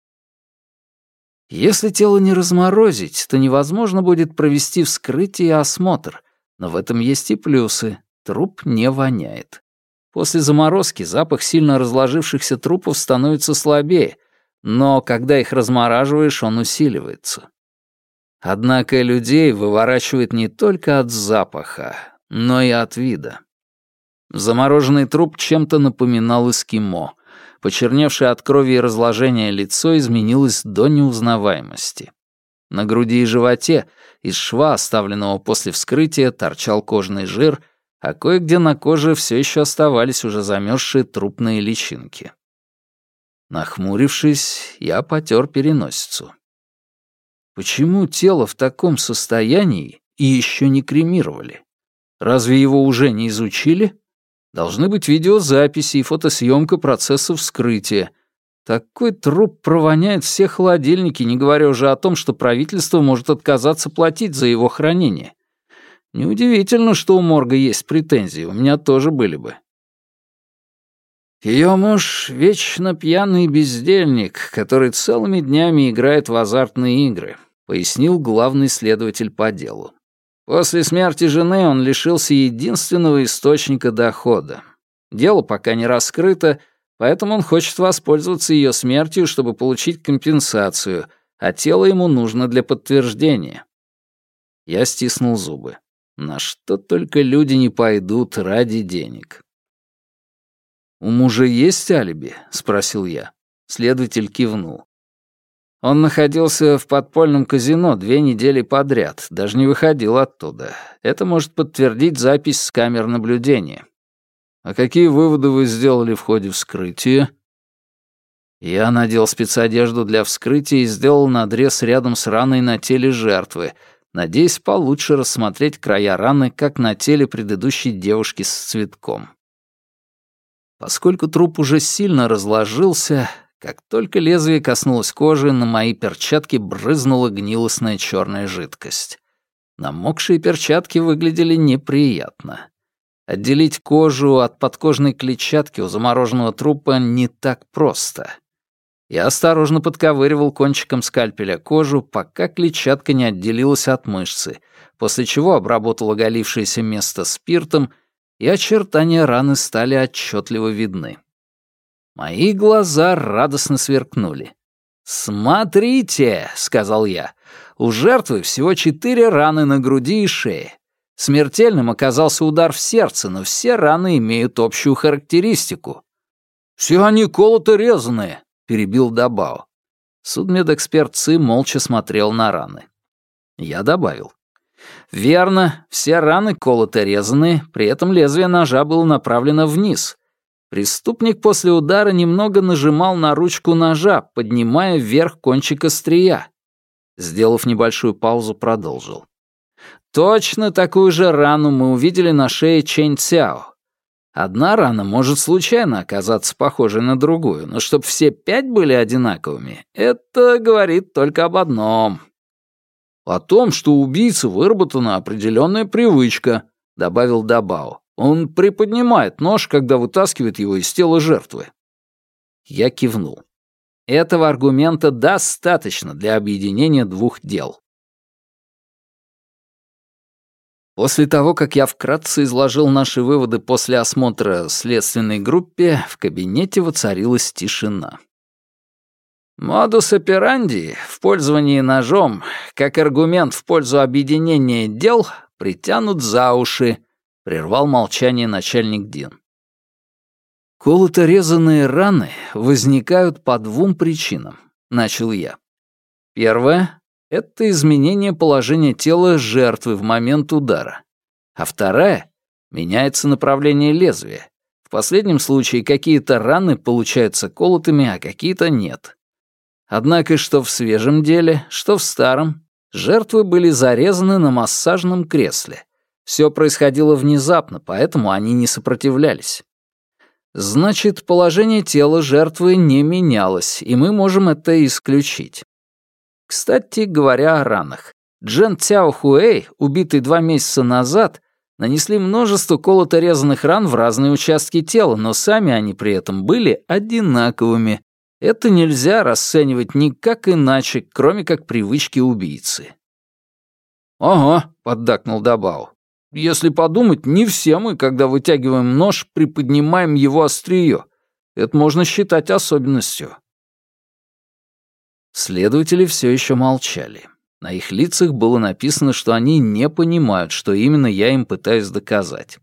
Если тело не разморозить, то невозможно будет провести вскрытие и осмотр, но в этом есть и плюсы. Труп не воняет. После заморозки запах сильно разложившихся трупов становится слабее, но когда их размораживаешь, он усиливается. Однако людей выворачивает не только от запаха, но и от вида. Замороженный труп чем-то напоминал эскимо. Почерневшее от крови и разложения лицо изменилось до неузнаваемости. На груди и животе из шва, оставленного после вскрытия, торчал кожный жир, а кое-где на коже все еще оставались уже замерзшие трупные личинки. Нахмурившись, я потер переносицу. Почему тело в таком состоянии и еще не кремировали? Разве его уже не изучили? Должны быть видеозаписи и фотосъемка процесса вскрытия. Такой труп провоняет все холодильники, не говоря уже о том, что правительство может отказаться платить за его хранение. Неудивительно, что у морга есть претензии, у меня тоже были бы. Ее муж — вечно пьяный бездельник, который целыми днями играет в азартные игры, пояснил главный следователь по делу. После смерти жены он лишился единственного источника дохода. Дело пока не раскрыто, поэтому он хочет воспользоваться ее смертью, чтобы получить компенсацию, а тело ему нужно для подтверждения. Я стиснул зубы. На что только люди не пойдут ради денег. «У мужа есть алиби?» — спросил я. Следователь кивнул. Он находился в подпольном казино две недели подряд, даже не выходил оттуда. Это может подтвердить запись с камер наблюдения. А какие выводы вы сделали в ходе вскрытия? Я надел спецодежду для вскрытия и сделал надрез рядом с раной на теле жертвы, надеясь получше рассмотреть края раны, как на теле предыдущей девушки с цветком. Поскольку труп уже сильно разложился, как только лезвие коснулось кожи, на мои перчатки брызнула гнилостная черная жидкость. Намокшие перчатки выглядели неприятно. Отделить кожу от подкожной клетчатки у замороженного трупа не так просто. Я осторожно подковыривал кончиком скальпеля кожу, пока клетчатка не отделилась от мышцы, после чего обработал оголившееся место спиртом, и очертания раны стали отчетливо видны. Мои глаза радостно сверкнули. «Смотрите», — сказал я, — «у жертвы всего четыре раны на груди и шее. Смертельным оказался удар в сердце, но все раны имеют общую характеристику». «Все они колото-резаные», — перебил Дабао. Судмедэксперт Ци молча смотрел на раны. Я добавил. «Верно, все раны колото-резаные, при этом лезвие ножа было направлено вниз. Преступник после удара немного нажимал на ручку ножа, поднимая вверх кончик острия». Сделав небольшую паузу, продолжил. «Точно такую же рану мы увидели на шее Чэнь Цяо. Одна рана может случайно оказаться похожей на другую, но чтобы все пять были одинаковыми, это говорит только об одном. О том, что у убийцы выработана определенная привычка», — добавил Дабао. «Он приподнимает нож, когда вытаскивает его из тела жертвы». Я кивнул. Этого аргумента достаточно для объединения двух дел. После того, как я вкратце изложил наши выводы после осмотра следственной группе, в кабинете воцарилась тишина. «Модус операнди в пользовании ножом, как аргумент в пользу объединения дел, притянут за уши», — прервал молчание начальник Дин. «Колото-резанные раны возникают по двум причинам», — начал я. Первое — это изменение положения тела жертвы в момент удара. А вторая — меняется направление лезвия. В последнем случае какие-то раны получаются колотыми, а какие-то нет. Однако что в свежем деле, что в старом, жертвы были зарезаны на массажном кресле. Все происходило внезапно, поэтому они не сопротивлялись. Значит, положение тела жертвы не менялось, и мы можем это исключить. Кстати говоря о ранах. Джен Цяо Хуэй, убитый два месяца назад, нанесли множество колото-резанных ран в разные участки тела, но сами они при этом были одинаковыми. Это нельзя расценивать никак иначе, кроме как привычки убийцы. «Ага», — поддакнул Дабао. «Если подумать, не все мы, когда вытягиваем нож, приподнимаем его острие. Это можно считать особенностью». Следователи все еще молчали. На их лицах было написано, что они не понимают, что именно я им пытаюсь доказать.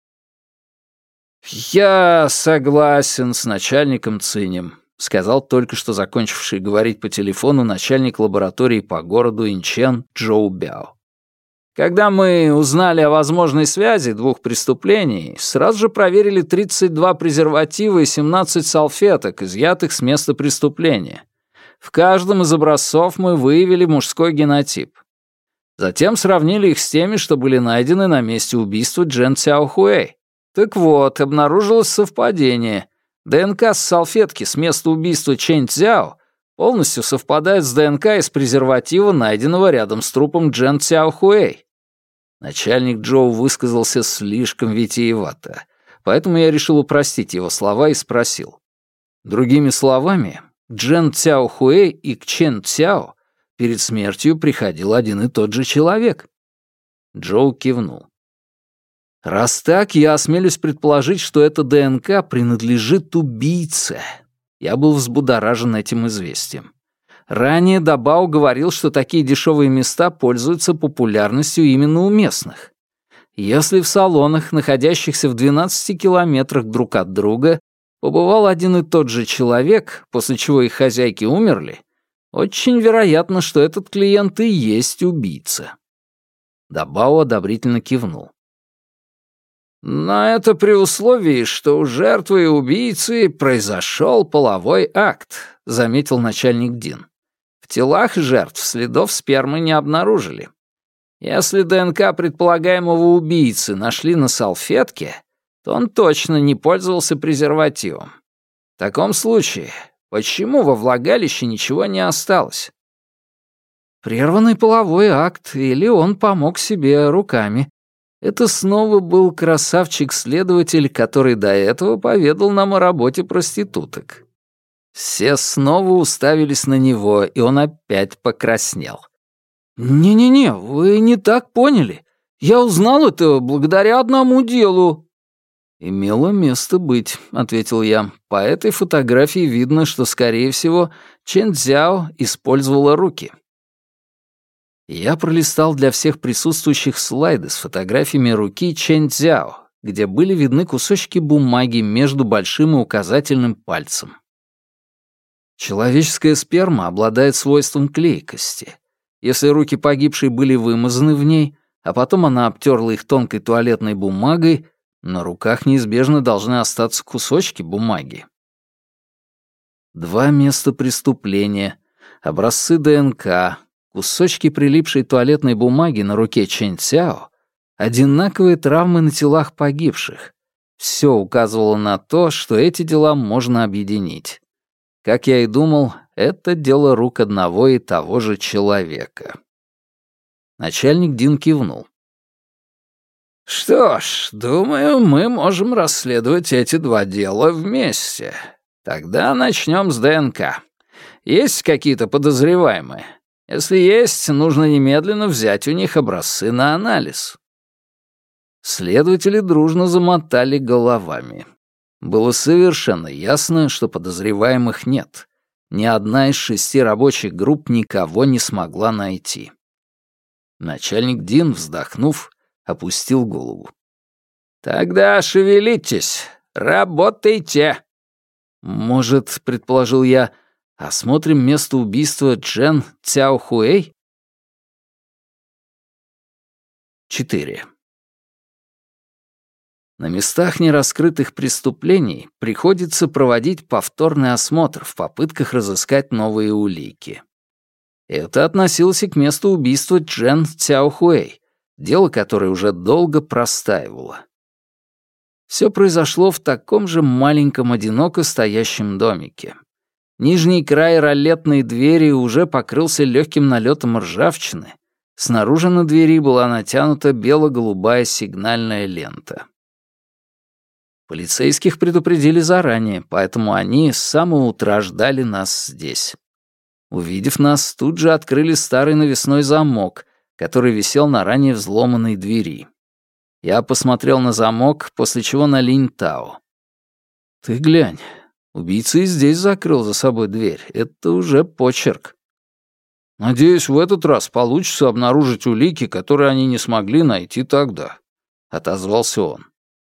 «Я согласен с начальником Цинем», — сказал только что закончивший говорить по телефону начальник лаборатории по городу Инчен Джоу Бяо. «Когда мы узнали о возможной связи двух преступлений, сразу же проверили тридцать два презерватива и семнадцать салфеток, изъятых с места преступления. В каждом из образцов мы выявили мужской генотип. Затем сравнили их с теми, что были найдены на месте убийства Джен Цяо Хуэй. Так вот, обнаружилось совпадение. ДНК с салфетки с места убийства Чэнь Цзяо полностью совпадает с ДНК из презерватива, найденного рядом с трупом Джен Цяо Хуэй. Начальник Джоу высказался слишком витиевато, поэтому я решил упростить его слова и спросил. Другими словами, к Джен Цяо Хуэй и к Чен Цяо перед смертью приходил один и тот же человек. Джоу кивнул. Раз так, я осмелюсь предположить, что эта ДНК принадлежит убийце. Я был взбудоражен этим известием. Ранее Дабао говорил, что такие дешевые места пользуются популярностью именно у местных. Если в салонах, находящихся в двенадцати километрах друг от друга, побывал один и тот же человек, после чего их хозяйки умерли, очень вероятно, что этот клиент и есть убийца. Дабао одобрительно кивнул. Но это при условии, что у жертвы и убийцы произошел половой акт, заметил начальник Дин. В телах жертв следов спермы не обнаружили. Если ДНК предполагаемого убийцы нашли на салфетке, то он точно не пользовался презервативом. В таком случае, почему во влагалище ничего не осталось? Прерванный половой акт, или он помог себе руками. Это снова был красавчик-следователь, который до этого поведал нам о работе проституток. Все снова уставились на него, и он опять покраснел. «Не-не-не, вы не так поняли. Я узнал это благодаря одному делу». «Имело место быть», — ответил я. «По этой фотографии видно, что, скорее всего, Чэнь Цзяо использовала руки». Я пролистал для всех присутствующих слайды с фотографиями руки Чэнь Цзяо, где были видны кусочки бумаги между большим и указательным пальцем. Человеческая сперма обладает свойством клейкости. Если руки погибшей были вымазаны в ней, а потом она обтерла их тонкой туалетной бумагой, на руках неизбежно должны остаться кусочки бумаги. Два места преступления, образцы ДНК, кусочки прилипшей туалетной бумаги на руке Чэнь Цзяо, одинаковые травмы на телах погибших. Все указывало на то, что эти дела можно объединить. Как я и думал, это дело рук одного и того же человека. Начальник Дин кивнул. «Что ж, думаю, мы можем расследовать эти два дела вместе. Тогда начнем с ДНК. Есть какие-то подозреваемые? Если есть, нужно немедленно взять у них образцы на анализ». Следователи дружно замотали головами. Было совершенно ясно, что подозреваемых нет. Ни одна из шести рабочих групп никого не смогла найти. Начальник Дин, вздохнув, опустил голову. «Тогда шевелитесь, работайте!» «Может, — предположил я, — осмотрим место убийства Чжэн Цяохуэй?» Четыре. На местах нераскрытых преступлений приходится проводить повторный осмотр в попытках разыскать новые улики. Это относилось и к месту убийства Чжэн Цяохуэй, дело которое уже долго простаивало. Все произошло в таком же маленьком одиноко стоящем домике. Нижний край ролетной двери уже покрылся легким налетом ржавчины. Снаружи на двери была натянута бело-голубая сигнальная лента. Полицейских предупредили заранее, поэтому они с самого утра ждали нас здесь. Увидев нас, тут же открыли старый навесной замок, который висел на ранее взломанной двери. Я посмотрел на замок, после чего на Линь Тао. «Ты глянь, убийца и здесь закрыл за собой дверь. Это уже почерк». «Надеюсь, в этот раз получится обнаружить улики, которые они не смогли найти тогда», — отозвался он.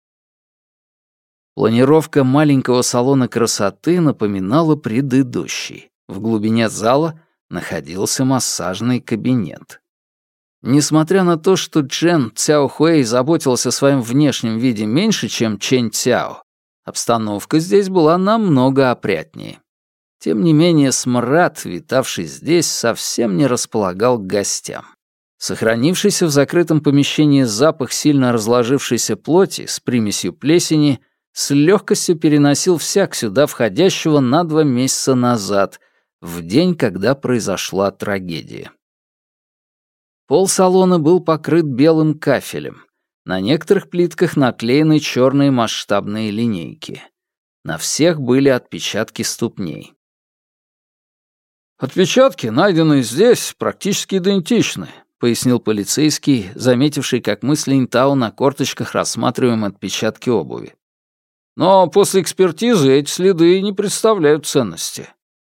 Планировка маленького салона красоты напоминала предыдущий. В глубине зала находился массажный кабинет. Несмотря на то, что Чжэн Цяохуэй заботился о своем внешнем виде меньше, чем Чэнь Цяо, обстановка здесь была намного опрятнее. Тем не менее, смрад, витавший здесь, совсем не располагал к гостям. Сохранившийся в закрытом помещении запах сильно разложившейся плоти с примесью плесени с легкостью переносил всяк сюда входящего на два месяца назад, в день, когда произошла трагедия. Пол салона был покрыт белым кафелем. На некоторых плитках наклеены черные масштабные линейки. На всех были отпечатки ступней. «Отпечатки, найденные здесь, практически идентичны», — пояснил полицейский, заметивший, как мы с Линь Тао на корточках рассматриваем отпечатки обуви. «Но после экспертизы эти следы не представляют ценности».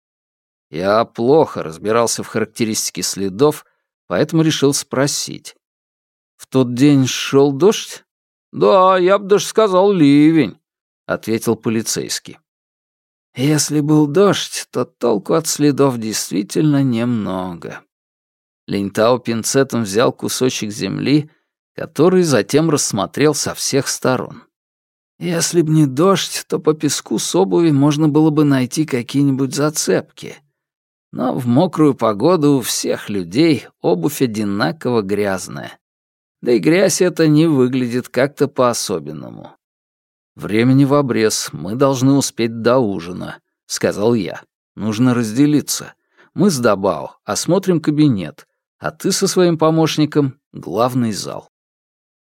Я плохо разбирался в характеристике следов, поэтому решил спросить. «В тот день шел дождь?» «Да, я бы даже сказал ливень», — ответил полицейский. «Если был дождь, то толку от следов действительно немного». Линь Тао пинцетом взял кусочек земли, который затем рассмотрел со всех сторон. «Если б не дождь, то по песку с обуви можно было бы найти какие-нибудь зацепки. Но в мокрую погоду у всех людей обувь одинаково грязная. Да и грязь эта не выглядит как-то по-особенному. Времени в обрез, мы должны успеть до ужина», — сказал я. «Нужно разделиться. Мы с Дабао осмотрим кабинет, а ты со своим помощником — главный зал».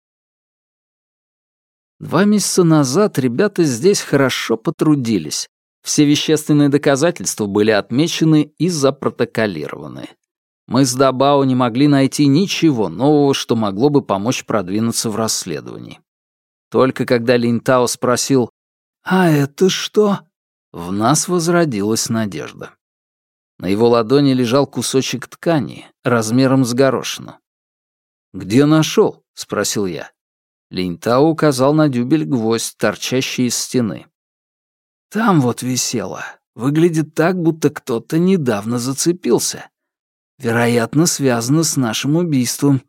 Два месяца назад ребята здесь хорошо потрудились. Все вещественные доказательства были отмечены и запротоколированы. Мы с Дабао не могли найти ничего нового, что могло бы помочь продвинуться в расследовании. Только когда Линтао спросил «А это что?», в нас возродилась надежда. На его ладони лежал кусочек ткани, размером с горошину. «Где нашел?» — спросил я. Линтао указал на дюбель-гвоздь, торчащий из стены. «Там вот висело. Выглядит так, будто кто-то недавно зацепился. Вероятно, связано с нашим убийством».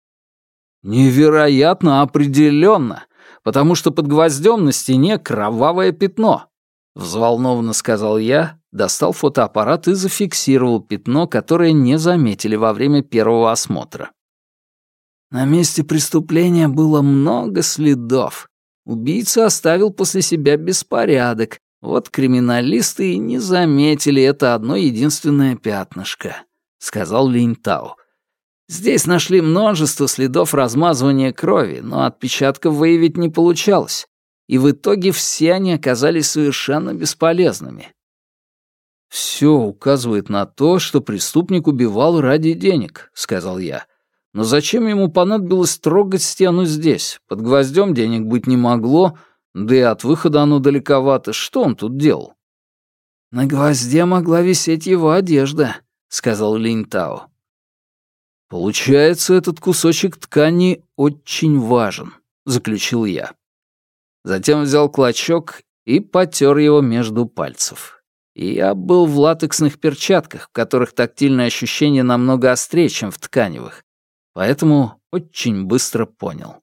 «Невероятно, определенно, потому что под гвоздем на стене кровавое пятно», — взволнованно сказал я, достал фотоаппарат и зафиксировал пятно, которое не заметили во время первого осмотра. На месте преступления было много следов. Убийца оставил после себя беспорядок. Вот криминалисты и не заметили это одно единственное пятнышко, — сказал Линтао. Здесь нашли множество следов размазывания крови, но отпечатков выявить не получалось. И в итоге все они оказались совершенно бесполезными. «Все указывает на то, что преступник убивал ради денег», — сказал я. «Но зачем ему понадобилось трогать стену здесь? Под гвоздем денег быть не могло, да и от выхода оно далековато. Что он тут делал?» «На гвозде могла висеть его одежда», — сказал Линтао. «Получается, этот кусочек ткани очень важен», — заключил я. Затем взял клочок и потер его между пальцев. И я был в латексных перчатках, в которых тактильное ощущение намного острее, чем в тканевых, поэтому очень быстро понял.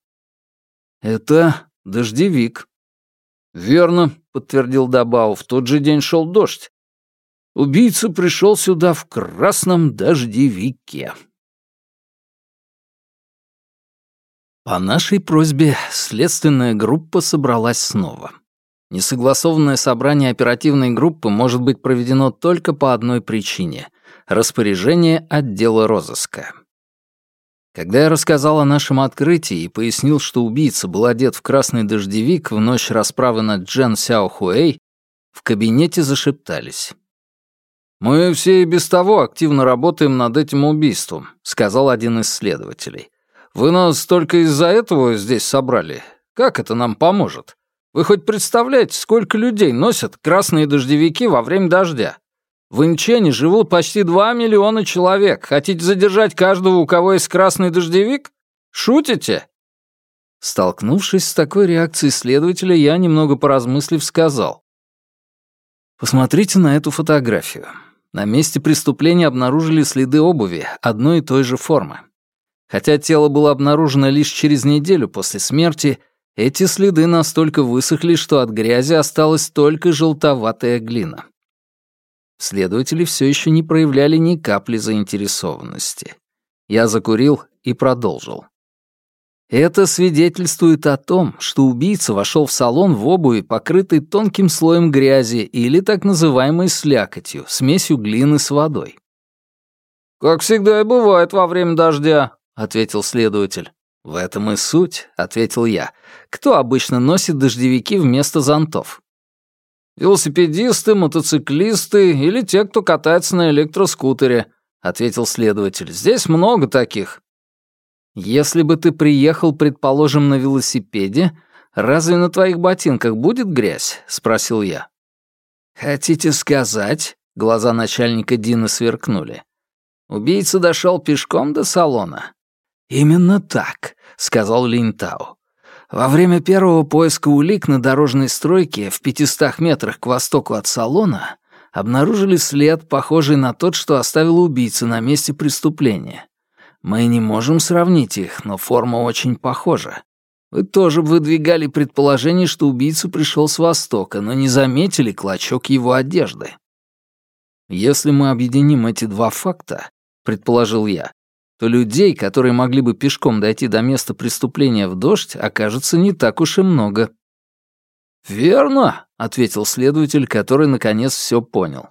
«Это дождевик». «Верно», — подтвердил Дабао, — «в тот же день шел дождь. Убийца пришел сюда в красном дождевике». По нашей просьбе следственная группа собралась снова. Несогласованное собрание оперативной группы может быть проведено только по одной причине — распоряжение отдела розыска. Когда я рассказал о нашем открытии и пояснил, что убийца был одет в красный дождевик в ночь расправы над Джен Сяохуэй, в кабинете зашептались. «Мы все и без того активно работаем над этим убийством», — сказал один из следователей. «Вы нас только из-за этого здесь собрали. Как это нам поможет? Вы хоть представляете, сколько людей носят красные дождевики во время дождя? В Инчене живут почти два миллиона человек. Хотите задержать каждого, у кого есть красный дождевик? Шутите?» Столкнувшись с такой реакцией следователя, я, немного поразмыслив, сказал. «Посмотрите на эту фотографию. На месте преступления обнаружили следы обуви одной и той же формы. Хотя тело было обнаружено лишь через неделю после смерти, эти следы настолько высохли, что от грязи осталась только желтоватая глина». Следователи все еще не проявляли ни капли заинтересованности. Я закурил и продолжил. Это свидетельствует о том, что убийца вошел в салон в обуви, покрытой тонким слоем грязи или так называемой слякотью, смесью глины с водой. «Как всегда и бывает во время дождя», — ответил следователь. «В этом и суть», — ответил я. «Кто обычно носит дождевики вместо зонтов?» «Велосипедисты, мотоциклисты или те, кто катается на электроскутере», — ответил следователь. «Здесь много таких». «Если бы ты приехал, предположим, на велосипеде, разве на твоих ботинках будет грязь?» — спросил я. «Хотите сказать?» — глаза начальника Дина сверкнули. «Убийца дошел пешком до салона?» «Именно так», — сказал Линтао. «Во время первого поиска улик на дорожной стройке в пятистах метрах к востоку от салона обнаружили след, похожий на тот, что оставил убийца на месте преступления. Мы не можем сравнить их, но форма очень похожа. Вы тоже выдвигали предположение, что убийца пришел с востока, но не заметили клочок его одежды. Если мы объединим эти два факта, предположил я, то людей, которые могли бы пешком дойти до места преступления в дождь, окажется не так уж и много. «Верно», — ответил следователь, который наконец все понял.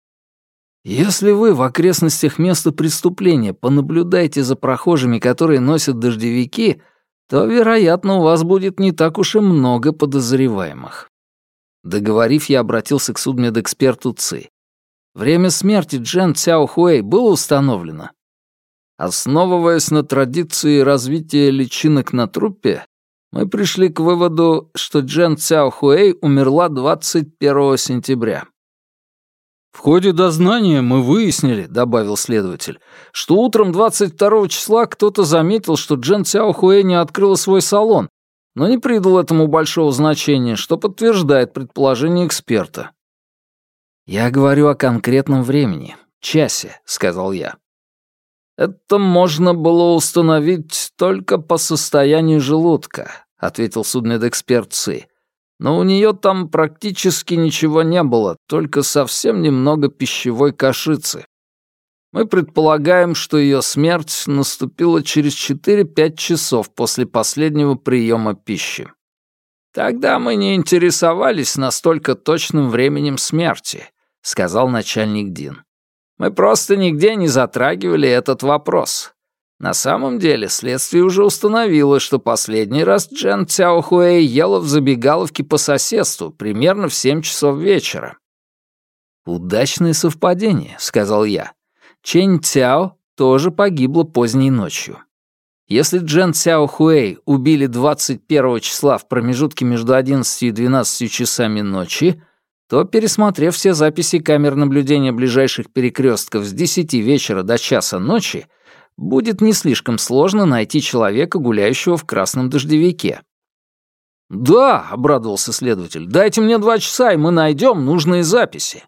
«Если вы в окрестностях места преступления понаблюдаете за прохожими, которые носят дождевики, то, вероятно, у вас будет не так уж и много подозреваемых». Договорив, я обратился к судмедэксперту Ци. Время смерти Джен Цяохуэй было установлено? Основываясь на традиции развития личинок на трупе, мы пришли к выводу, что Джен Цяохуэй умерла двадцать первого сентября. «В ходе дознания мы выяснили», — добавил следователь, «что утром двадцать второго числа кто-то заметил, что Джен Цяохуэй не открыла свой салон, но не придал этому большого значения, что подтверждает предположение эксперта». «Я говорю о конкретном времени, часе», — сказал я. «Это можно было установить только по состоянию желудка», — ответил судмедэксперт Ци. «Но у нее там практически ничего не было, только совсем немного пищевой кашицы. Мы предполагаем, что ее смерть наступила через четыре-пять часов после последнего приема пищи. Тогда мы не интересовались настолько точным временем смерти», — сказал начальник Дин. «Мы просто нигде не затрагивали этот вопрос. На самом деле следствие уже установило, что последний раз Джен Цяохуэй ела в забегаловке по соседству примерно в семь часов вечера». «Удачное совпадение», — сказал я. «Чэнь Цяо тоже погибла поздней ночью. Если Джен Цяохуэй убили двадцать первого числа в промежутке между одиннадцатью и двенадцатью часами ночи, то, пересмотрев все записи камер наблюдения ближайших перекрестков с десяти вечера до часа ночи, будет не слишком сложно найти человека, гуляющего в красном дождевике». «Да», — обрадовался следователь, — «дайте мне два часа, и мы найдем нужные записи».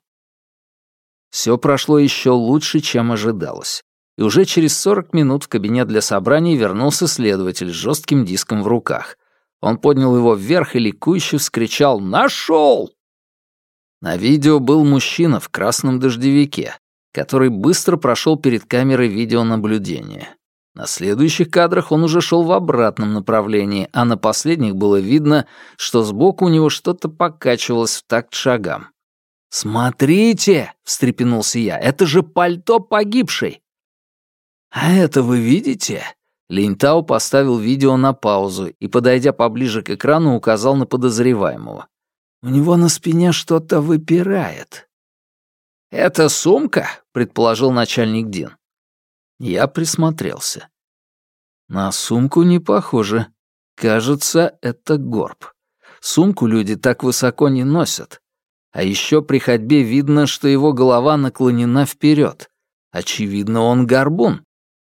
Все прошло еще лучше, чем ожидалось. И уже через сорок минут в кабинет для собраний вернулся следователь с жестким диском в руках. Он поднял его вверх и ликующе вскричал «Нашел!». На видео был мужчина в красном дождевике, который быстро прошел перед камерой видеонаблюдения. На следующих кадрах он уже шел в обратном направлении, а на последних было видно, что сбоку у него что-то покачивалось в такт шагам. «Смотрите!» — встрепенулся я. «Это же пальто погибшей!» «А это вы видите?» Линьтао поставил видео на паузу и, подойдя поближе к экрану, указал на подозреваемого. «У него на спине что-то выпирает». «Это сумка?» — предположил начальник Дин. Я присмотрелся. На сумку не похоже. Кажется, это горб. Сумку люди так высоко не носят. А еще при ходьбе видно, что его голова наклонена вперед. Очевидно, он горбун.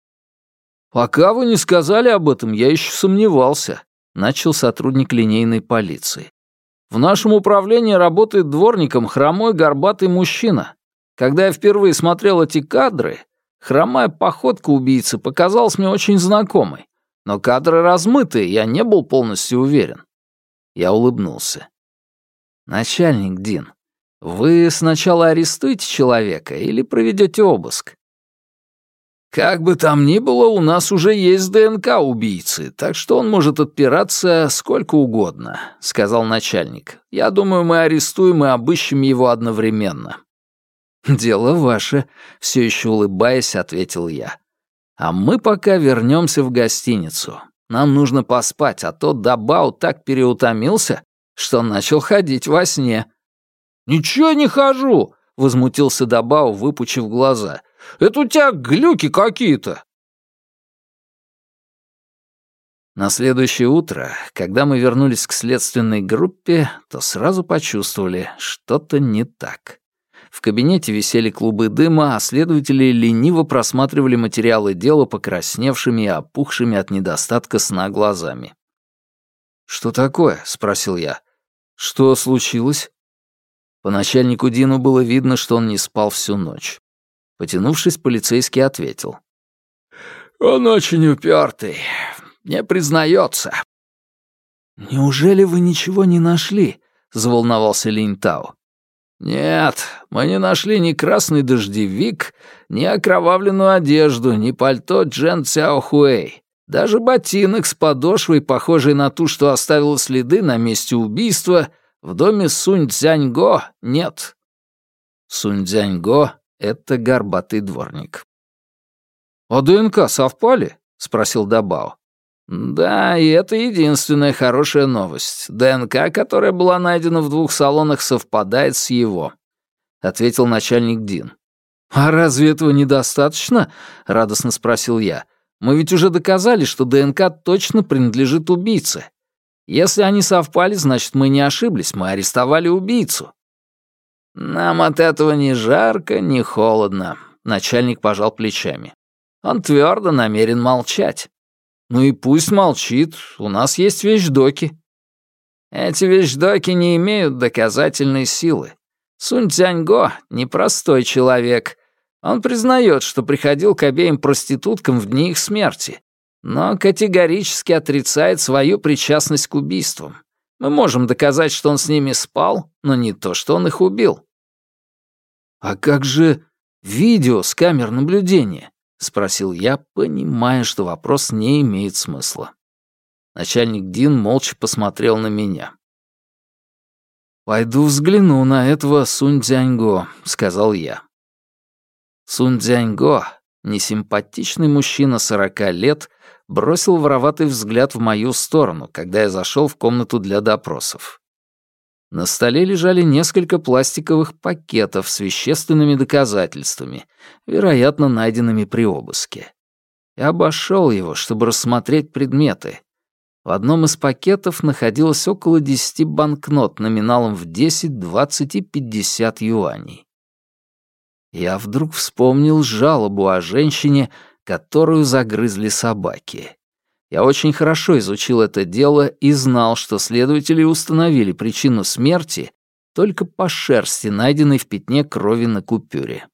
«Пока вы не сказали об этом, я еще сомневался», — начал сотрудник линейной полиции. «В нашем управлении работает дворником хромой горбатый мужчина. Когда я впервые смотрел эти кадры, хромая походка убийцы показалась мне очень знакомой, но кадры размытые, я не был полностью уверен». Я улыбнулся. «Начальник Дин, вы сначала арестуете человека или проведете обыск?» «Как бы там ни было, у нас уже есть ДНК убийцы, так что он может отпираться сколько угодно», — сказал начальник. «Я думаю, мы арестуем и обыщем его одновременно». «Дело ваше», — все еще улыбаясь, ответил я. «А мы пока вернемся в гостиницу. Нам нужно поспать, а то Дабао так переутомился, что начал ходить во сне». «Ничего не хожу», — возмутился Дабао, выпучив глаза. «Это у тебя глюки какие-то». На следующее утро, когда мы вернулись к следственной группе, то сразу почувствовали, что-то не так. В кабинете висели клубы дыма, а следователи лениво просматривали материалы дела покрасневшими и опухшими от недостатка сна глазами. «Что такое?» — спросил я. «Что случилось?» По начальнику Дину было видно, что он не спал всю ночь. Потянувшись, полицейский ответил. «Он очень упертый. Не признается». «Неужели вы ничего не нашли?» — заволновался Линьтао. «Нет, мы не нашли ни красный дождевик, ни окровавленную одежду, ни пальто Джен Цяохуэй. Даже ботинок с подошвой, похожей на ту, что оставила следы на месте убийства, в доме Сунь Цзяньго нет». Сунь Цзяньго — это горбатый дворник. «А ДНК совпали?» — спросил Дабао. Да, и это единственная хорошая новость. ДНК, которая была найдена в двух салонах, совпадает с его, ответил начальник Дин. А разве этого недостаточно? Радостно спросил я. Мы ведь уже доказали, что ДНК точно принадлежит убийце. Если они совпали, значит, мы не ошиблись, мы арестовали убийцу. Нам от этого ни жарко, ни холодно, начальник пожал плечами. Он твердо намерен молчать. Ну и пусть молчит, у нас есть вещдоки. Эти вещдоки не имеют доказательной силы. Сунь Цзяньго — непростой человек. Он признает, что приходил к обеим проституткам в дни их смерти, но категорически отрицает свою причастность к убийствам. Мы можем доказать, что он с ними спал, но не то, что он их убил. «А как же видео с камер наблюдения?» — спросил я, понимая, что вопрос не имеет смысла. Начальник Дин молча посмотрел на меня. «Пойду взгляну на этого Сунь Цзяньго», — сказал я. Сунь Цзяньго, несимпатичный мужчина сорока лет, бросил вороватый взгляд в мою сторону, когда я зашел в комнату для допросов. На столе лежали несколько пластиковых пакетов с вещественными доказательствами, вероятно, найденными при обыске. Я обошел его, чтобы рассмотреть предметы. В одном из пакетов находилось около десяти банкнот номиналом в десять, двадцать и пятьдесят юаней. Я вдруг вспомнил жалобу о женщине, которую загрызли собаки. Я очень хорошо изучил это дело и знал, что следователи установили причину смерти только по шерсти, найденной в пятне крови на купюре.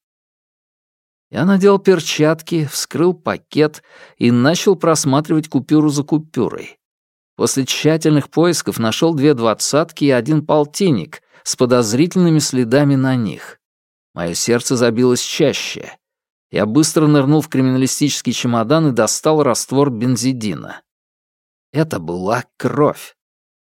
Я надел перчатки, вскрыл пакет и начал просматривать купюру за купюрой. После тщательных поисков нашел две двадцатки и один полтинник с подозрительными следами на них. Мое сердце забилось чаще. Я быстро нырнул в криминалистический чемодан и достал раствор бензидина. Это была кровь.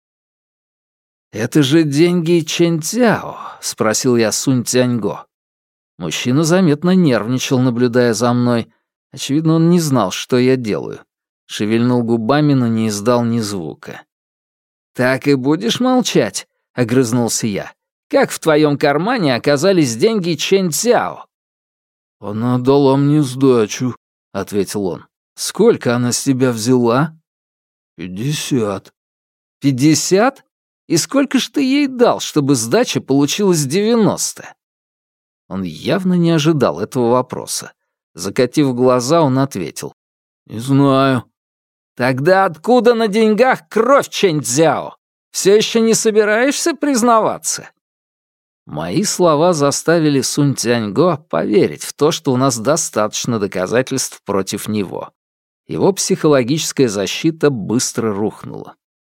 «Это же деньги Чэнь Цзяо?» — спросил я Сунь Цзяньго. Мужчина заметно нервничал, наблюдая за мной. Очевидно, он не знал, что я делаю. Шевельнул губами, но не издал ни звука. «Так и будешь молчать?» — огрызнулся я. «Как в твоем кармане оказались деньги Чэнь Цзяо?» «Она дала мне сдачу», — ответил он. «Сколько она с тебя взяла?» «Пятьдесят». «Пятьдесят? И сколько ж ты ей дал, чтобы сдача получилась девяносто?» Он явно не ожидал этого вопроса. Закатив глаза, он ответил. «Не знаю». «Тогда откуда на деньгах кровь Чэнь Цзяо? Все еще не собираешься признаваться?» Мои слова заставили Сунь Цзяньго поверить в то, что у нас достаточно доказательств против него. Его психологическая защита быстро рухнула.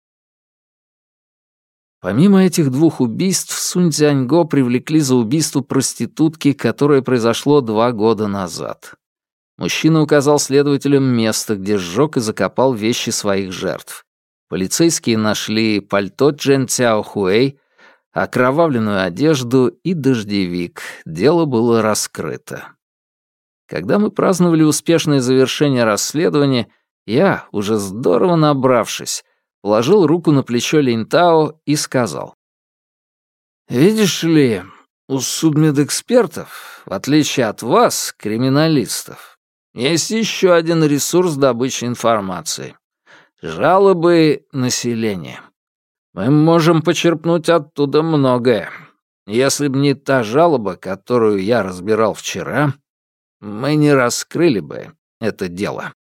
Помимо этих двух убийств, Сунь Цзяньго привлекли за убийство проститутки, которое произошло два года назад. Мужчина указал следователям место, где сжег и закопал вещи своих жертв. Полицейские нашли пальто Чжэн Цяохуэй, окровавленную одежду и дождевик. Дело было раскрыто. Когда мы праздновали успешное завершение расследования, я, уже здорово набравшись, положил руку на плечо Линтао и сказал. «Видишь ли, у судмедэкспертов, в отличие от вас, криминалистов, есть еще один ресурс добычи информации — жалобы населения. Мы можем почерпнуть оттуда многое. Если бы не та жалоба, которую я разбирал вчера, мы не раскрыли бы это дело».